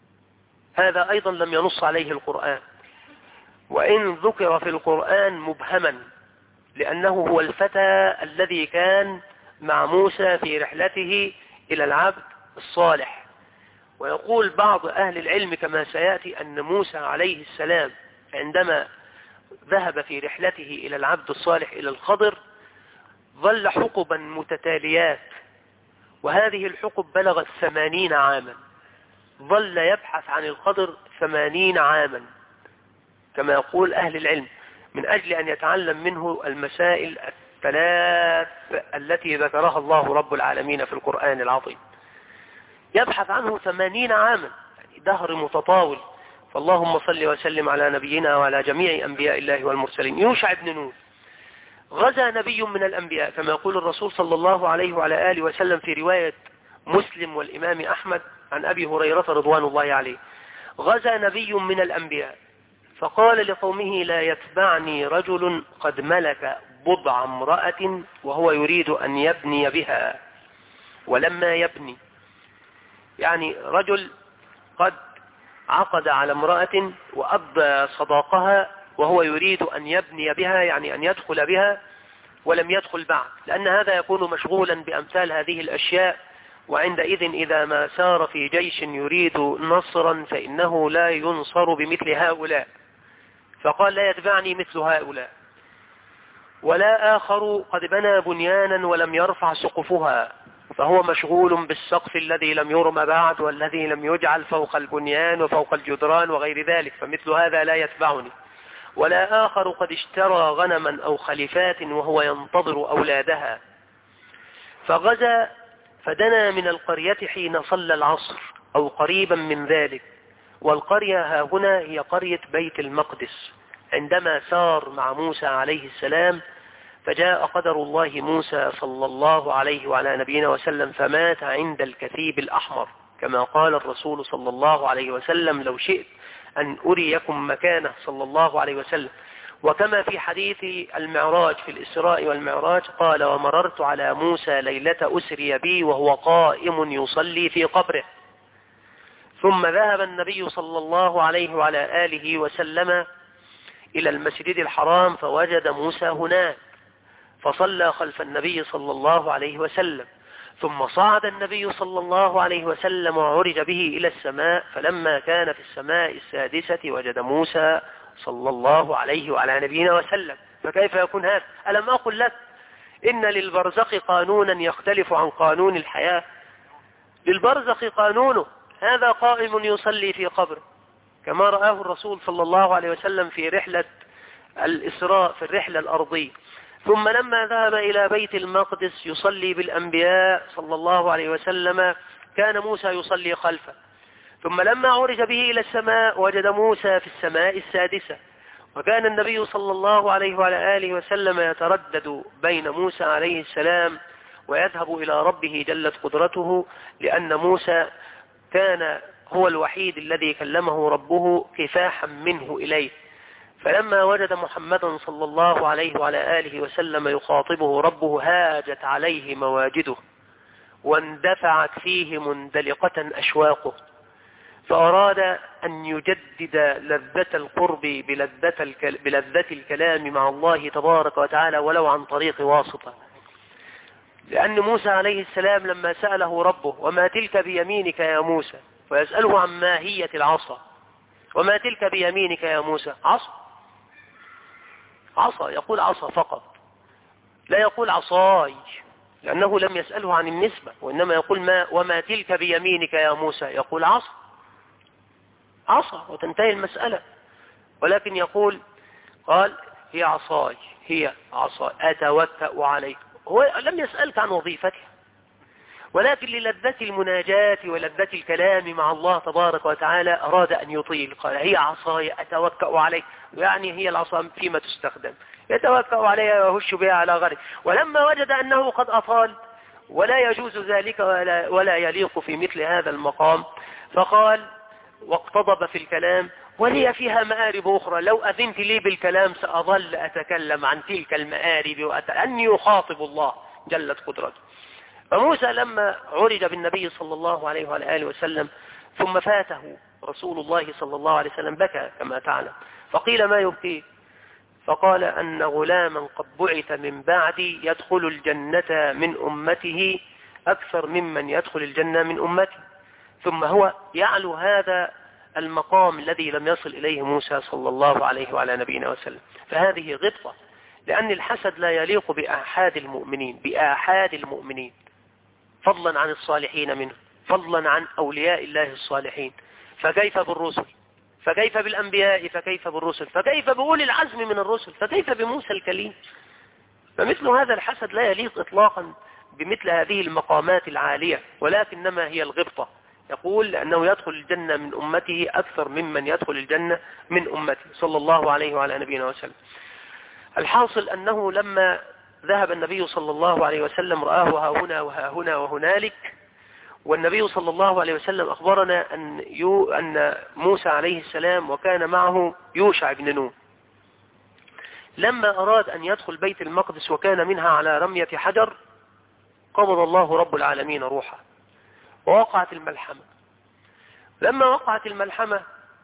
هذا أيضا لم ينص عليه القرآن، وإن ذكر في القرآن مبهما، لأنه هو الفتى الذي كان مع موسى في رحلته إلى العبد الصالح. ويقول بعض أهل العلم كما سيأتي أن موسى عليه السلام عندما ذهب في رحلته إلى العبد الصالح إلى الخضر ظل حقبا متتاليات، وهذه الحقب بلغت 80 عاما، ظل يبحث عن الخضر 80 عاما كما يقول أهل العلم، من أجل أن يتعلم منه المسائل الثلاث التي ذكرها الله رب العالمين في القرآن العظيم. يبحث عنه 80 عاما، يعني دهر متطاول. فاللهم صل وسلم على نبينا وعلى جميع أنبياء الله والمرسلين. يوشع بن نون غزا نبي من الأنبياء كما يقول الرسول صلى الله عليه وعلى آله وسلم في رواية مسلم والإمام أحمد عن أبي هريرة رضوان الله عليه. غزا نبي من الأنبياء فقال لقومه لا يتبعني رجل قد ملك بضع امرأة وهو يريد أن يبني بها. ولما يبني يعني رجل قد عقد على امرأة وأبدى صداقها وهو يريد أن يبني بها، يعني أن يدخل بها ولم يدخل بعد، لأن هذا يكون مشغولا بأمثال هذه الأشياء، وعندئذ إذا ما سار في جيش يريد نصرا فإنه لا ينصر بمثل هؤلاء. فقال لا يتبعني مثل هؤلاء. ولا آخر قد بنى بنيانا ولم يرفع سقفها فهو مشغول بالسقف الذي لم يرم بعد والذي لم يجعل فوق البنيان وفوق الجدران وغير ذلك، فمثل هذا لا يتبعني. ولا آخر قد اشترى غنما أو خليفات وهو ينتظر أولادها. فغزا فدنا من القرية حين صلى العصر أو قريبا من ذلك، والقرية ها هنا هي قرية بيت المقدس. عندما سار مع موسى عليه السلام فجاء قدر الله موسى صلى الله عليه وعلى نبينا وسلم فمات عند الكثيب الأحمر، كما قال الرسول صلى الله عليه وسلم لو شئت أن أريكم مكانه صلى الله عليه وسلم. وكما في حديث المعراج في الإسراء والمعراج قال ومررت على موسى ليلة أسري بي وهو قائم يصلي في قبره. ثم ذهب النبي صلى الله عليه وعلى آله وسلم إلى المسجد الحرام فوجد موسى هناك فصلى خلف النبي صلى الله عليه وسلم. ثم صعد النبي صلى الله عليه وسلم وعرج به إلى السماء، فلما كان في السماء السادسة وجد موسى صلى الله عليه وعلى نبينا وسلم. فكيف يكون هذا؟ ألم أقل لك إن للبرزخ قانونا يختلف عن قانون الحياة؟ للبرزخ قانونه، هذا قائم يصلي في قبره كما رآه الرسول صلى الله عليه وسلم في رحلة الإسراء في الرحلة الأرضية. ثم لما ذهب إلى بيت المقدس يصلي بالأنبياء صلى الله عليه وسلم كان موسى يصلي خلفه. ثم لما عرج به إلى السماء وجد موسى في السماء السادسة، وكان النبي صلى الله عليه وعلى آله وسلم يتردد بين موسى عليه السلام ويذهب إلى ربه جلت قدرته، لأن موسى كان هو الوحيد الذي كلمه ربه كفاحا منه إليه. فلما وجد محمدا صلى الله عليه وعلى آله وسلم يخاطبه ربه هاجت عليه مواجده واندفعت فيه مندلقة أشواقه، فأراد أن يجدد لذة القرب بلذة الكلام مع الله تبارك وتعالى ولو عن طريق واسطة. لأن موسى عليه السلام لما سأله ربه وما تلك بيمينك يا موسى، ويسأله عن ماهية العصا، وما تلك بيمينك يا موسى؟ عصا، عصا، يقول عصا فقط، لا يقول عصاي، لأنه لم يسأله عن النسبة، وإنما يقول وما تلك بيمينك يا موسى، يقول عصا، عصا وتنتهي المسألة. ولكن يقول قال هي عصاي، هي عصاي أتوكأ عليك. هو لم يسألك عن وظيفتها، ولكن للذة المناجاة ولذة الكلام مع الله تبارك وتعالى أراد أن يطيل، قال هي عصاي أتوكأ عليك، يعني هي العصا فيما تستخدم، يتوكأ عليها ويهش بها على غيره. ولما وجد أنه قد أطال ولا يجوز ذلك ولا يليق في مثل هذا المقام، فقال واقتضب في الكلام ولي فيها مآرب أخرى، لو أذنت لي بالكلام سأظل أتكلم عن تلك المآرب وأني يخاطب الله جلت قدرته. فموسى لما عرج بالنبي صلى الله عليه وآله وسلم ثم فاته رسول الله صلى الله عليه وسلم بكى كما تعلم، فقيل ما يبكيه؟ فقال أن غلاما قد بعث من بعدي يدخل الجنة من أمته أكثر ممن يدخل الجنة من أمته، ثم هو يعلو هذا المقام الذي لم يصل إليه موسى صلى الله عليه وعلى نبينا وسلم. فهذه غبطة، لأن الحسد لا يليق بآحاد المؤمنين، بآحاد المؤمنين، فضلا عن الصالحين منه، فضلا عن أولياء الله الصالحين، فكيف بالرسل، فكيف بالأنبياء، فكيف بالرسل، فكيف بأولي العزم من الرسل، فكيف بموسى الكليم. فمثل هذا الحسد لا يليق إطلاقا بمثل هذه المقامات العالية، ولكنما هي الغبطة. يقول لأنه يدخل الجنة من أمته أكثر ممن يدخل الجنة من أمته صلى الله عليه وعلى نبينا وسلم. الحاصل أنه لما ذهب النبي صلى الله عليه وسلم رآه ها هنا وها هنا وهنالك، والنبي صلى الله عليه وسلم أخبرنا أن موسى عليه السلام وكان معه يوشع بن نون، لما أراد أن يدخل بيت المقدس وكان منها على رمية حجر قبض الله رب العالمين روحه ووقعت الملحمة. لما وقعت الملحمة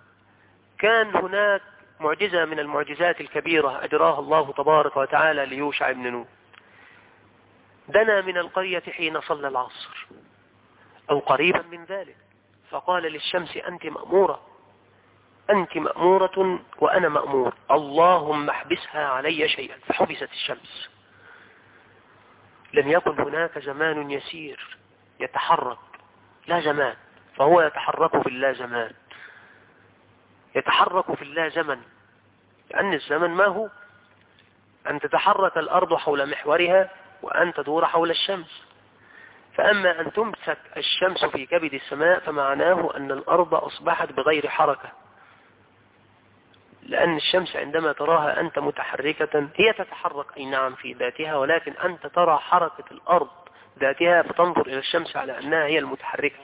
كان هناك معجزة من المعجزات الكبيرة أجراها الله تبارك وتعالى ليوشع بن نون. دنا من القرية حين صلى العصر أو قريبا من ذلك، فقال للشمس أنت مأمورة، أنت مأمورة وأنا مأمور، اللهم احبسها علي شيئا، فحبست الشمس. لم يكن هناك زمان يسير يتحرك، لا زمان، فهو يتحرك في الله زمان، يتحرك في الله زمن، لأن الزمن ما هو؟ أن تتحرك الأرض حول محورها وأن تدور حول الشمس. فأما أن تمسك الشمس في كبد السماء فمعناه أن الأرض أصبحت بغير حركة، لأن الشمس عندما تراها أنت متحركة هي تتحرك أي نعم في ذاتها، ولكن أنت ترى حركة الأرض ذاتها فتنظر إلى الشمس على أنها هي المتحركة.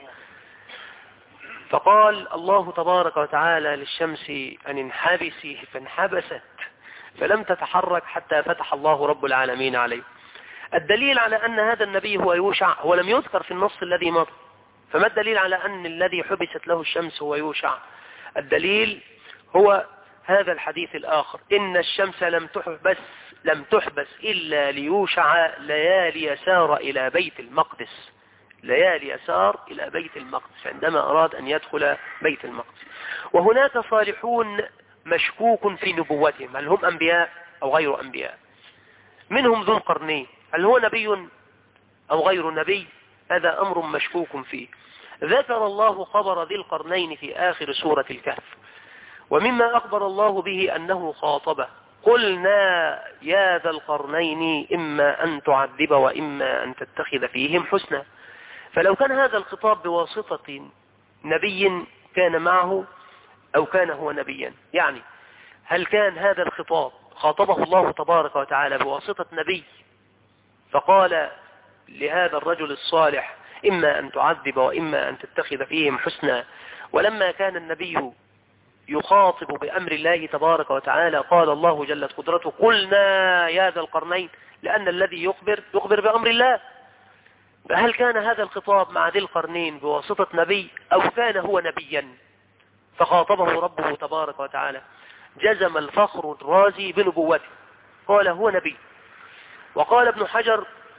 فقال الله تبارك وتعالى للشمس أن انحبسي، فانحبست فلم تتحرك حتى فتح الله رب العالمين عليه. الدليل على أن هذا النبي هو يوشع هو لم يذكر في النص الذي مضى، فما الدليل على أن الذي حبست له الشمس هو يوشع؟ الدليل هو هذا الحديث الآخر، إن الشمس لم تحبس إلا ليوشع ليالي سار إلى بيت المقدس، ليالي سار إلى بيت المقدس عندما أراد أن يدخل بيت المقدس. وهناك صالحون مشكوك في نبوتهم، هل هم أنبياء أو غير أنبياء؟ منهم ذو القرنين، هل هو نبي أو غير نبي؟ هذا أمر مشكوك فيه. ذكر الله خبر ذي القرنين في آخر سورة الكهف، ومما أخبر الله به أنه خاطبه، قلنا يا ذا القرنين إما أن تعذب وإما أن تتخذ فيهم حسنا. فلو كان هذا الخطاب بواسطة نبي كان معه أو كان هو نبيا، يعني هل كان هذا الخطاب خاطبه الله تبارك وتعالى بواسطة نبي فقال لهذا الرجل الصالح إما أن تعذب وإما أن تتخذ فيهم حسنا، ولما كان النبي يخاطب بأمر الله تبارك وتعالى قال الله جلت قدرته قلنا يا ذا القرنين، لأن الذي يخبر بأمر الله. فهل كان هذا الخطاب مع ذي القرنين بواسطة نبي أو كان هو نبيا فخاطبه ربه تبارك وتعالى؟ جزم الفخر الرازي بنبوته، قال هو نبي. وقال ابن حجر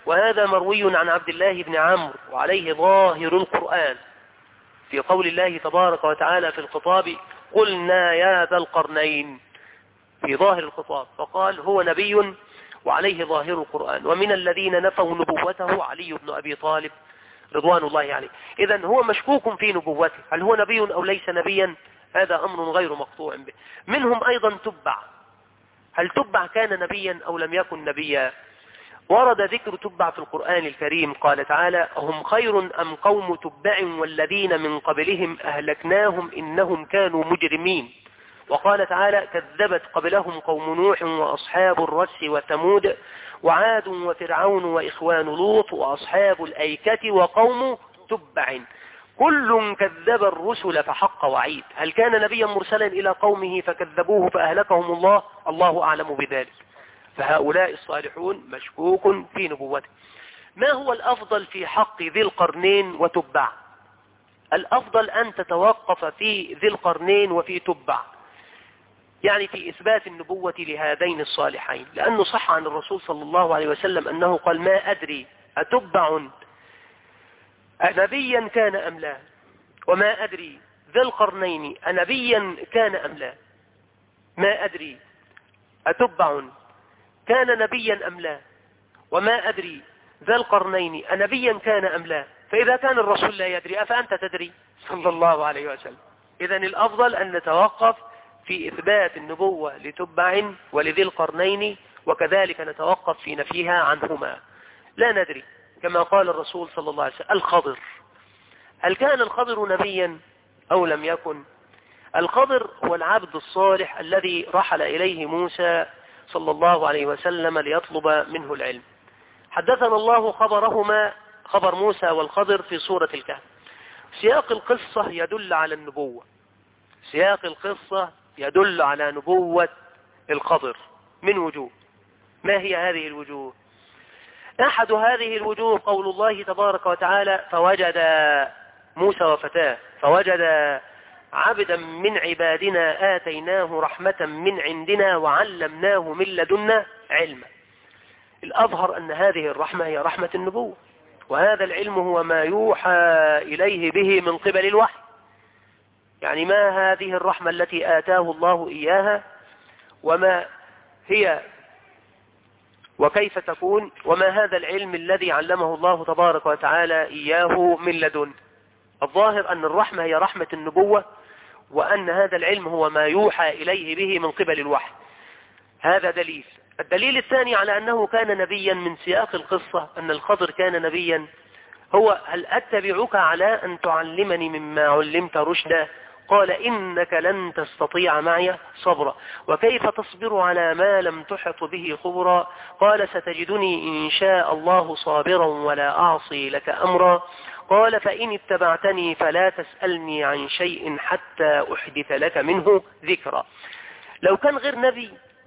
وهذا مروي عن عبد الله بن عمرو وعليه ظاهر القرآن في قول الله تبارك وتعالى في الخطاب قلنا يا ذا القرنين في ظاهر الخطاب، فقال هو نبي وعليه ظاهر القرآن. ومن الذين نفوا نبوته علي بن أبي طالب رضوان الله عليه. إذن هو مشكوك في نبوته، هل هو نبي أو ليس نبيا؟ هذا أمر غير مقطوع به. منهم أيضا تبع، هل تبع كان نبيا أو لم يكن نبيا؟ ورد ذكر تبع في القرآن الكريم، قال تعالى هم خير أم قوم تبع والذين من قبلهم أهلكناهم إنهم كانوا مجرمين. وقال تعالى كذبت قبلهم قوم نوح وأصحاب الرس وثمود وعاد وفرعون وإخوان لوط وأصحاب الأيكة وقوم تبع كل كذب الرسل فحق وعيد. هل كان نبيا مرسلا إلى قومه فكذبوه فأهلكهم الله؟ الله أعلم بذلك. فهؤلاء الصالحون مشكوك في نبوته. ما هو الأفضل في حق ذي القرنين وتبع؟ الأفضل أن تتوقف في ذي القرنين وفي تبع، يعني في إثبات النبوة لهذين الصالحين، لأنه صح عن الرسول صلى الله عليه وسلم أنه قال ما أدري أتبع أنبيا كان أم لا، وما أدري ذي القرنين أنبيا كان أم لا، ما أدري أتبع كان نبيا أم لا، وما أدري ذا القرنين أنبيا كان أم لا. فإذا كان الرسول لا يدري أفأنت تدري صلى الله عليه وسلم. إذن الأفضل أن نتوقف في إثبات النبوة لتبع ولذي القرنين، وكذلك نتوقف في نفيها عنهما. لا ندري، كما قال الرسول صلى الله عليه وسلم الخضر، هل كان الخضر نبيا أو لم يكن؟ الخضر هو العبد الصالح الذي رحل إليه موسى صلى الله عليه وسلم ليطلب منه العلم. حدثنا الله خبرهما، خبر موسى والخضر في سورة الكهف. سياق القصة يدل على النبوة، سياق القصة يدل على نبوة الخضر من وجوه. ما هي هذه الوجوه؟ أحد هذه الوجوه قول الله تبارك وتعالى فوجد موسى وفتاه، فوجد عبدا من عبادنا آتيناه رحمة من عندنا وعلمناه من لدنا علما. الأظهر أن هذه الرحمة هي رحمة النبوة، وهذا العلم هو ما يوحى إليه به من قبل الوحي. يعني ما هذه الرحمة التي آتاه الله إياها، وما هي وكيف تكون، وما هذا العلم الذي علمه الله تبارك وتعالى إياه من لدن. الظاهر أن الرحمة هي رحمة النبوة، وأن هذا العلم هو ما يوحى إليه به من قبل الوحي. هذا دليل. الدليل الثاني على أنه كان نبيا من سياق القصة أن الخضر كان نبيا هو هل أتبعك على أن تعلمني مما علمت رشدا؟ قال إنك لن تستطيع معي صبرا وكيف تصبر على ما لم تحط به خبرا؟ قال ستجدني إن شاء الله صابرا ولا أعصي لك أمرا. قال فإن اتبعتني فلا تسألني عن شيء حتى أحدث لك منه ذكرا. لو كان غير نبي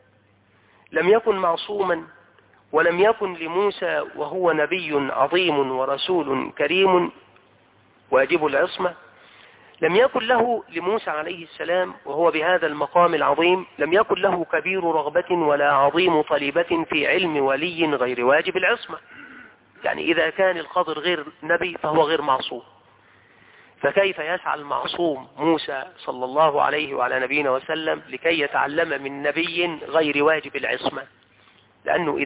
لم يكن معصوما، ولم يكن لموسى وهو نبي عظيم ورسول كريم واجب العصمة، لم يكن له لموسى عليه السلام وهو بهذا المقام العظيم لم يكن له كبير رغبة ولا عظيم طليبة في علم ولي غير واجب العصمة. يعني إذا كان الخضر غير نبي فهو غير معصوم، فكيف يسعى المعصوم موسى صلى الله عليه وعلى نبينا وسلم لكي يتعلم من نبي غير واجب العصمة؟ لأنه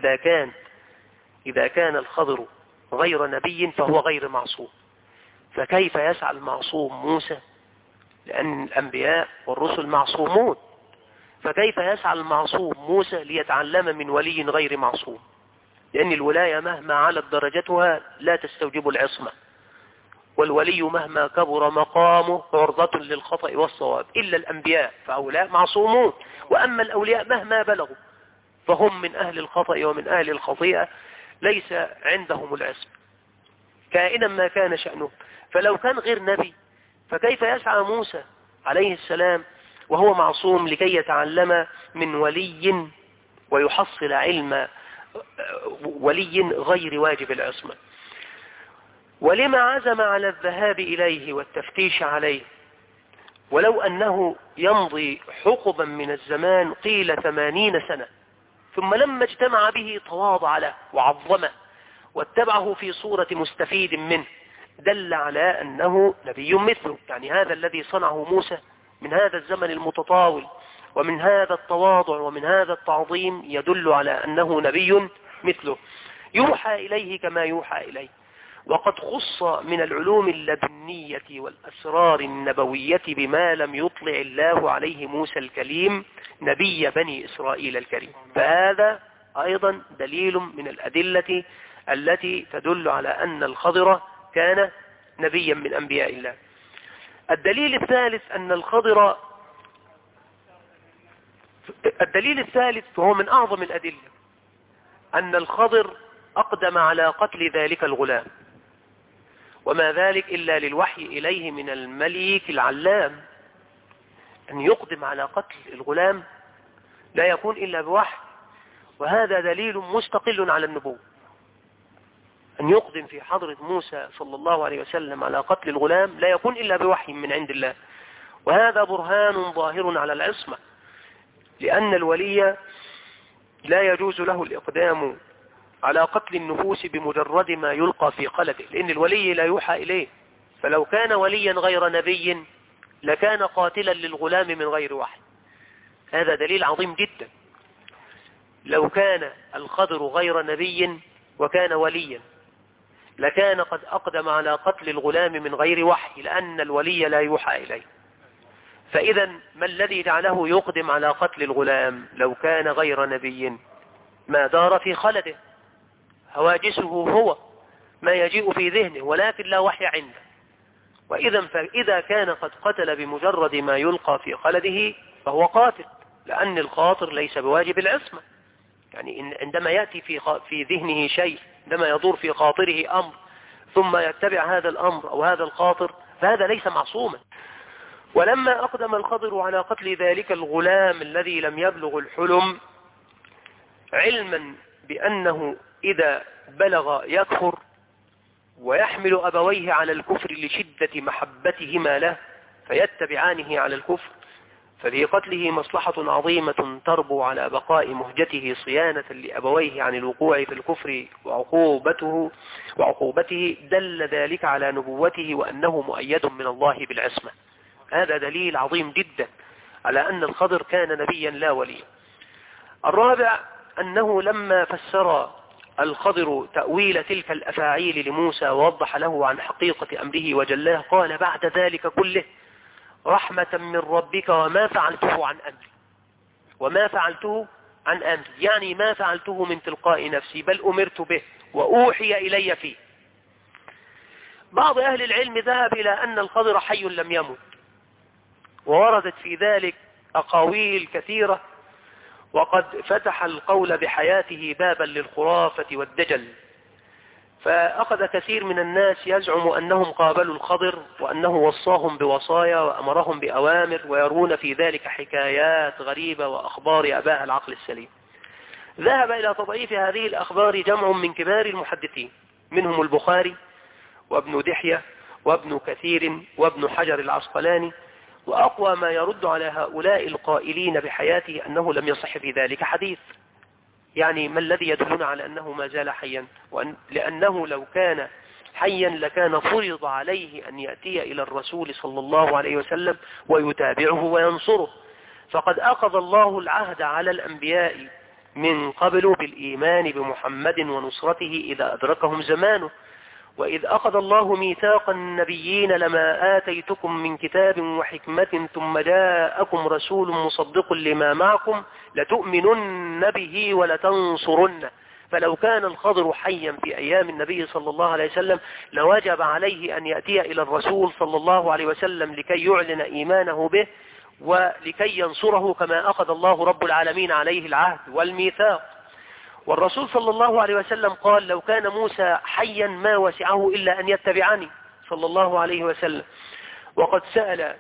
إذا كان الخضر غير نبي فهو غير معصوم، فكيف يسعى المعصوم موسى؟ لأن الأنبياء والرسل معصومون، فكيف يسعى المعصوم موسى ليتعلم من ولي غير معصوم؟ لأن الولاية مهما علت درجتها لا تستوجب العصمة، والولي مهما كبر مقامه عرضة للخطأ والصواب، إلا الأنبياء فهؤلاء معصومون. وأما الأولياء مهما بلغوا فهم من أهل الخطأ ومن أهل الخطيئة، ليس عندهم العصمة كائنا ما كان شأنه. فلو كان غير نبي فكيف يسعى موسى عليه السلام وهو معصوم لكي يتعلم من ولي ويحصل علم ولي غير واجب العصمة؟ ولما عزم على الذهاب إليه والتفتيش عليه ولو أنه يمضي حقبا من الزمان قيل 80 سنة، ثم لما اجتمع به تواضع له وعظمه واتبعه في صورة مستفيد منه دل على أنه نبي مثله. يعني هذا الذي صنعه موسى من هذا الزمن المتطاول ومن هذا التواضع ومن هذا التعظيم يدل على أنه نبي مثله، يوحى إليه كما يوحى إليه. وقد خص من العلوم اللدنية والأسرار النبوية بما لم يطلع الله عليه موسى الكليم نبي بني إسرائيل الكريم. فهذا أيضا دليل من الأدلة التي تدل على أن الخضر كان نبيا من أنبياء الله. الدليل الثالث وهو من أعظم الأدلة أن الخضر أقدم على قتل ذلك الغلام، وما ذلك إلا للوحي إليه من الملك العلام. أن يقدم على قتل الغلام لا يكون إلا بوحي، وهذا دليل مستقل على النبوة. أن يقدم في حضرة موسى صلى الله عليه وسلم على قتل الغلام لا يكون إلا بوحي من عند الله، وهذا برهان ظاهر على العصمة، لأن الولي لا يجوز له الإقدام على قتل النفوس بمجرد ما يلقى في قلبه، لأن الولي لا يوحى إليه. فلو كان وليا غير نبي لكان قاتلا للغلام من غير وحي. هذا دليل عظيم جدا. لو كان الخضر غير نبي وكان وليا لكان قد أقدم على قتل الغلام من غير وحي، لأن الولي لا يوحى إليه. فإذا ما الذي جعله يقدم على قتل الغلام؟ لو كان غير نبي ما دار في خلده، هواجسه هو ما يجيء في ذهنه ولكن لا وحي عنده. فإذا كان قد قتل بمجرد ما يلقى في خلده فهو قاتل، لأن الخاطر ليس بواجب العصمة. يعني عندما يأتي في ذهنه شيء، عندما يدور في خاطره أمر ثم يتبع هذا الأمر أو هذا الخاطر فهذا ليس معصوما. ولما أقدم الخضر على قتل ذلك الغلام الذي لم يبلغ الحلم، علما بأنه إذا بلغ يكفر ويحمل أبويه على الكفر لشدة محبتهما له فيتبعانه على الكفر، ففي قتله مصلحة عظيمة تربو على بقاء مهجته صيانة لأبويه عن الوقوع في الكفر وعقوبته دل ذلك على نبوته وأنه مؤيد من الله بالعصمة. هذا دليل عظيم جدا على أن الخضر كان نبيا لا وليا. الرابع أنه لما فسر الخضر تأويل تلك الأفاعيل لموسى ووضح له عن حقيقة أمره وجلاه قال بعد ذلك كله رحمة من ربك وما فعلته عن أمري، يعني ما فعلته من تلقاء نفسي بل أمرت به وأوحي إلي فيه. بعض أهل العلم ذهب إلى أن الخضر حي لم يمت، ووردت في ذلك أقاويل كثيرة، وقد فتح القول بحياته بابا للخرافة والدجل. فأخذ كثير من الناس يزعم أنهم قابلوا الخضر وأنه وصاهم بوصايا وأمرهم بأوامر، ويرون في ذلك حكايات غريبة وأخبار أباء العقل السليم. ذهب إلى تضعيف هذه الأخبار جمع من كبار المحدثين، منهم البخاري وابن دحية وابن كثير وابن حجر العسقلاني. وأقوى ما يرد على هؤلاء القائلين بحياته أنه لم يصح في ذلك حديث. يعني ما الذي يدلنا على أنه ما زال حيا؟ لأنه لو كان حيا لكان فرض عليه أن يأتي إلى الرسول صلى الله عليه وسلم ويتابعه وينصره. فقد أخذ الله العهد على الأنبياء من قبل بالإيمان بمحمد ونصرته إذا أدركهم زمانه. وإذ أخذ الله ميثاق النبيين لما آتيتكم من كتاب وحكمة ثم جاءكم رسول مصدق لما معكم لتؤمنن به ولتنصرنه. فلو كان الخضر حيا في أيام النبي صلى الله عليه وسلم لوجب عليه أن يأتي إلى الرسول صلى الله عليه وسلم لكي يعلن إيمانه به ولكي ينصره كما أخذ الله رب العالمين عليه العهد والميثاق. والرسول صلى الله عليه وسلم قال لو كان موسى حيا ما وسعه إلا أن يتبعني صلى الله عليه وسلم. وقد سأل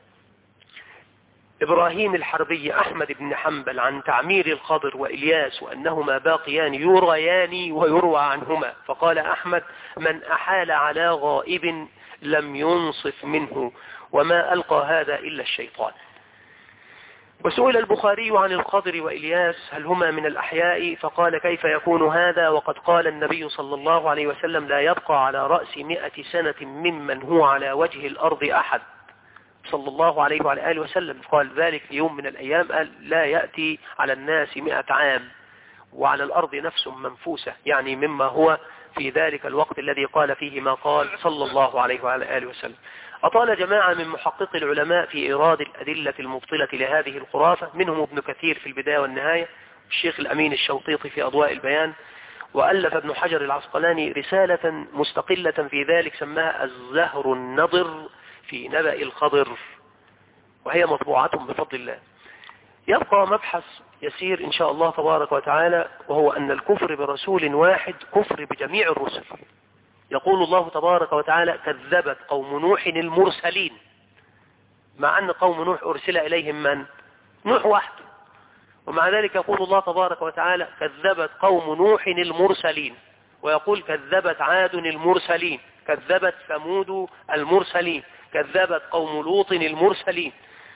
إبراهيم الحربي أحمد بن حنبل عن تعمير الخضر وإلياس وأنهما باقيان يريان ويروى عنهما، فقال أحمد من أحال على غائب لم ينصف منه وما ألقى هذا إلا الشيطان. وسئل البخاري عن الخضر وإلياس هل هما من الأحياء؟ فقال كيف يكون هذا وقد قال النبي صلى الله عليه وسلم لا يبقى على رأس 100 سنة ممن هو على وجه الأرض أحد صلى الله عليه وعلى آله وسلم. قال ذلك في يوم من الأيام قال لا يأتي على الناس 100 عام وعلى الأرض نفس منفوسة، يعني مما هو في ذلك الوقت الذي قال فيه ما قال صلى الله عليه وعلى آله وسلم. أطال جماعة من محقق العلماء في إيراد الأدلة المبطلة لهذه الخرافة، منهم ابن كثير في البداية والنهاية، الشيخ الأمين الشوطيطي في أضواء البيان، وألف ابن حجر العسقلاني رسالة مستقلة في ذلك سماها الزهر النضر في نبأ الخضر، وهي مطبوعة بفضل الله. يبقى مبحث يسير إن شاء الله تبارك وتعالى، وهو أن الكفر برسول واحد كفر بجميع الرسل. يقول الله تبارك وتعالى كذبت قوم نوح المرسلين، مع أن قوم نوح أرسل إليهم من؟ نوح وحده، ومع ذلك يقول الله تبارك وتعالى كذبت قوم نوح المرسلين، ويقول كذبت عاد المرسلين، كذبت ثمود المرسلين، كذبت قوم لوط المرسلين.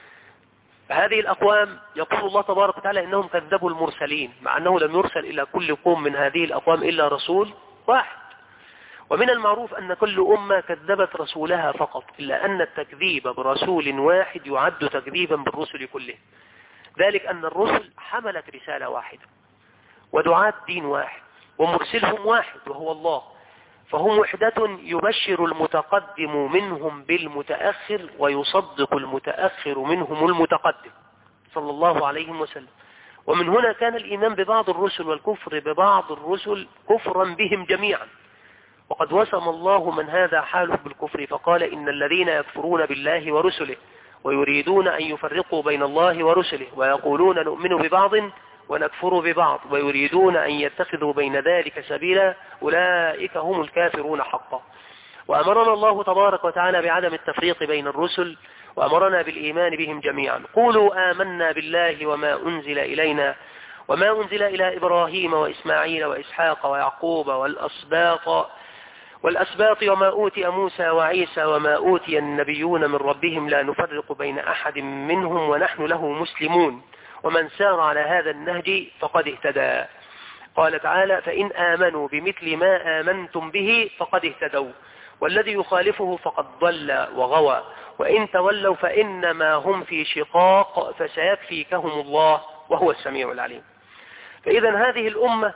هذه الأقوام يقول الله تبارك وتعالى إنهم كذبوا المرسلين، مع أنه لم يرسل إلى كل قوم من هذه الأقوام إلا رسول واحد. ومن المعروف أن كل أمة كذبت رسولها فقط، إلا أن التكذيب برسول واحد يعد تكذيبا بالرسل كله، ذلك أن الرسل حملت رسالة واحدة ودعاة دين واحد ومرسلهم واحد وهو الله، فهم وحدة يبشر المتقدم منهم بالمتأخر ويصدق المتأخر منهم المتقدم صلى الله عليه وسلم. ومن هنا كان الإيمان ببعض الرسل والكفر ببعض الرسل كفرا بهم جميعا. وقد وسم الله من هذا حاله بالكفر فقال إن الذين يكفرون بالله ورسله ويريدون أن يفرقوا بين الله ورسله ويقولون نؤمن ببعض ونكفر ببعض ويريدون أن يتخذوا بين ذلك سبيلا أولئك هم الكافرون حقا. وأمرنا الله تبارك وتعالى بعدم التفريق بين الرسل، وأمرنا بالإيمان بهم جميعا. قولوا آمنا بالله وما أنزل إلينا وما أنزل إلى إبراهيم وإسماعيل وإسحاق ويعقوب والأسباط وما أوتي موسى وعيسى وما أوتي النبيون من ربهم لا نفرق بين أحد منهم ونحن له مسلمون ومن سار على هذا النهج فقد اهتدى. قال تعالى فإن آمنوا بمثل ما آمنتم به فقد اهتدوا والذي يخالفه فقد ضل وغوى وإن تولوا فإنما هم في شقاق فسيكفيكهم الله وهو السميع العليم. فإذا هذه الأمة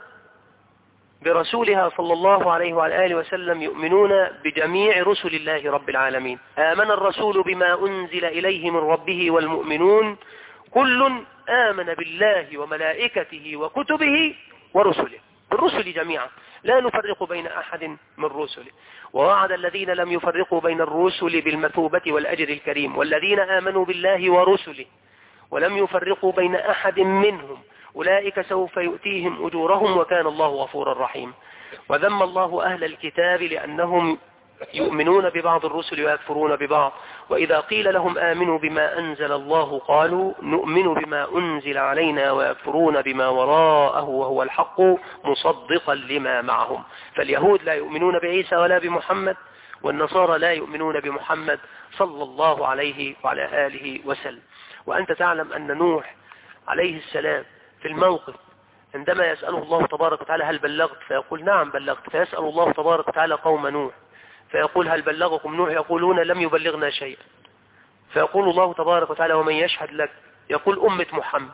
برسولها صلى الله عليه وعلى آله وسلم يؤمنون بجميع رسل الله رب العالمين. آمن الرسول بما أنزل إليه من ربه والمؤمنون كل آمن بالله وملائكته وكتبه ورسله، الرسل جميعا لا نفرق بين أحد من رسله. ووعد الذين لم يفرقوا بين الرسل بالمثوبة والأجر الكريم والذين آمنوا بالله ورسله ولم يفرقوا بين أحد منهم أولئك سوف يؤتيهم أجورهم وكان الله غفورا رحيما. وذم الله أهل الكتاب لأنهم يؤمنون ببعض الرسل ويكفرون ببعض وإذا قيل لهم آمنوا بما أنزل الله قالوا نؤمن بما أنزل علينا ويكفرون بما وراءه وهو الحق مصدقا لما معهم. فاليهود لا يؤمنون بعيسى ولا بمحمد والنصارى لا يؤمنون بمحمد صلى الله عليه وعلى آله وسلم. وأنت تعلم أن نوح عليه السلام في الموقف عندما يسأله الله تبارك وتعالى هل بلغت فيقول نعم بلغت، فيسأل الله تبارك وتعالى قوم نوح فيقول هل بلغكم نوح يقولون لم يبلغنا شيئا، فيقول الله تبارك وتعالى ومن يشهد لك يقول أمة محمد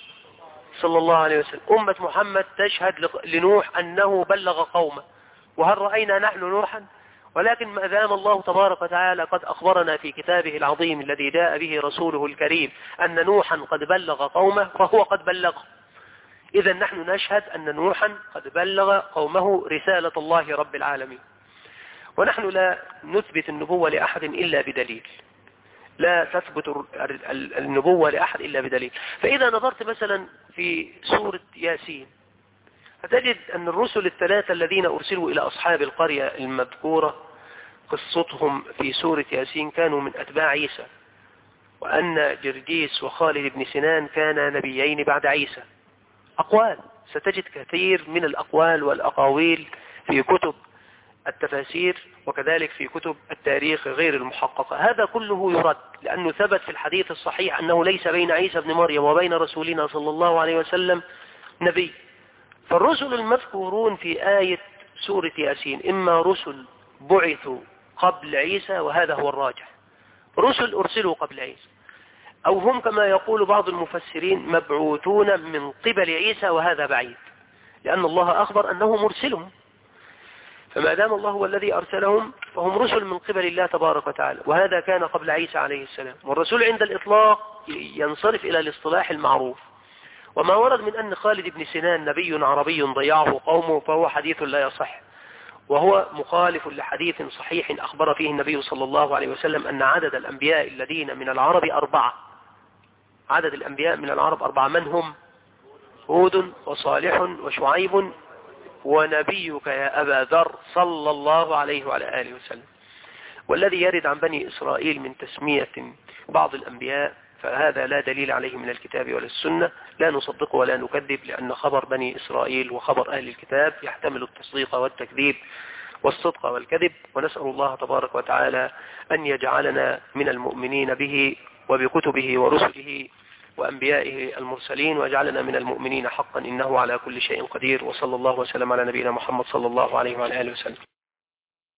صلى الله عليه وسلم. أمة محمد تشهد لنوح أنه بلغ قومه، وهل رأينا نحن نوحا؟ ولكن ما دام الله تبارك وتعالى قد أخبرنا في كتابه العظيم الذي جاء به رسوله الكريم أن نوحا قد بلغ قومه فهو قد بلغ. إذا نحن نشهد أن نوحا قد بلغ قومه رسالة الله رب العالمين. ونحن لا نثبت النبوة لأحد إلا بدليل، لا تثبت النبوة لأحد إلا بدليل. فإذا نظرت مثلا في سورة ياسين فتجد أن الرسل الثلاثة الذين أرسلوا إلى أصحاب القرية المذكورة قصتهم في سورة ياسين كانوا من أتباع عيسى، وأن جرجيس وخالد بن سنان كانا نبيين بعد عيسى. أقوال ستجد كثير من الأقوال والأقاويل في كتب التفاسير وكذلك في كتب التاريخ غير المحققة. هذا كله يرد لأنه ثبت في الحديث الصحيح أنه ليس بين عيسى بن مريم وبين رسولنا صلى الله عليه وسلم نبي. فالرسل المذكورون في آية سورة ياسين إما رسل بعثوا قبل عيسى، وهذا هو الراجح، رسل أرسلوا قبل عيسى، أو هم كما يقول بعض المفسرين مبعوثون من قبل عيسى، وهذا بعيد لأن الله أخبر أنه مرسلهم، فما دام الله هو الذي أرسلهم فهم رسل من قبل الله تبارك وتعالى، وهذا كان قبل عيسى عليه السلام. والرسول عند الإطلاق ينصرف إلى الاصطلاح المعروف، وما ورد من أن خالد بن سنان نبي عربي ضيعه قومه فهو حديث لا يصح، وهو مخالف لحديث صحيح أخبر فيه النبي صلى الله عليه وسلم أن عدد الأنبياء الذين من العرب 4. عدد الأنبياء من العرب 4، من هم؟ هود وصالح وشعيب ونبيك يا أبا ذر صلى الله عليه وعلى آله وسلم. والذي يرد عن بني إسرائيل من تسمية بعض الأنبياء فهذا لا دليل عليه من الكتاب ولا السنة، لا نصدقه ولا نكذب، لأن خبر بني إسرائيل وخبر أهل الكتاب يحتمل التصديق والتكذيب والصدق والكذب. ونسأل الله تبارك وتعالى أن يجعلنا من المؤمنين به وبكتبه ورسله وأنبيائه المرسلين، ويجعلنا من المؤمنين حقا إنه على كل شيء قدير. وصلى الله وسلم على نبينا محمد صلى الله عليه وعلى آله وسلم.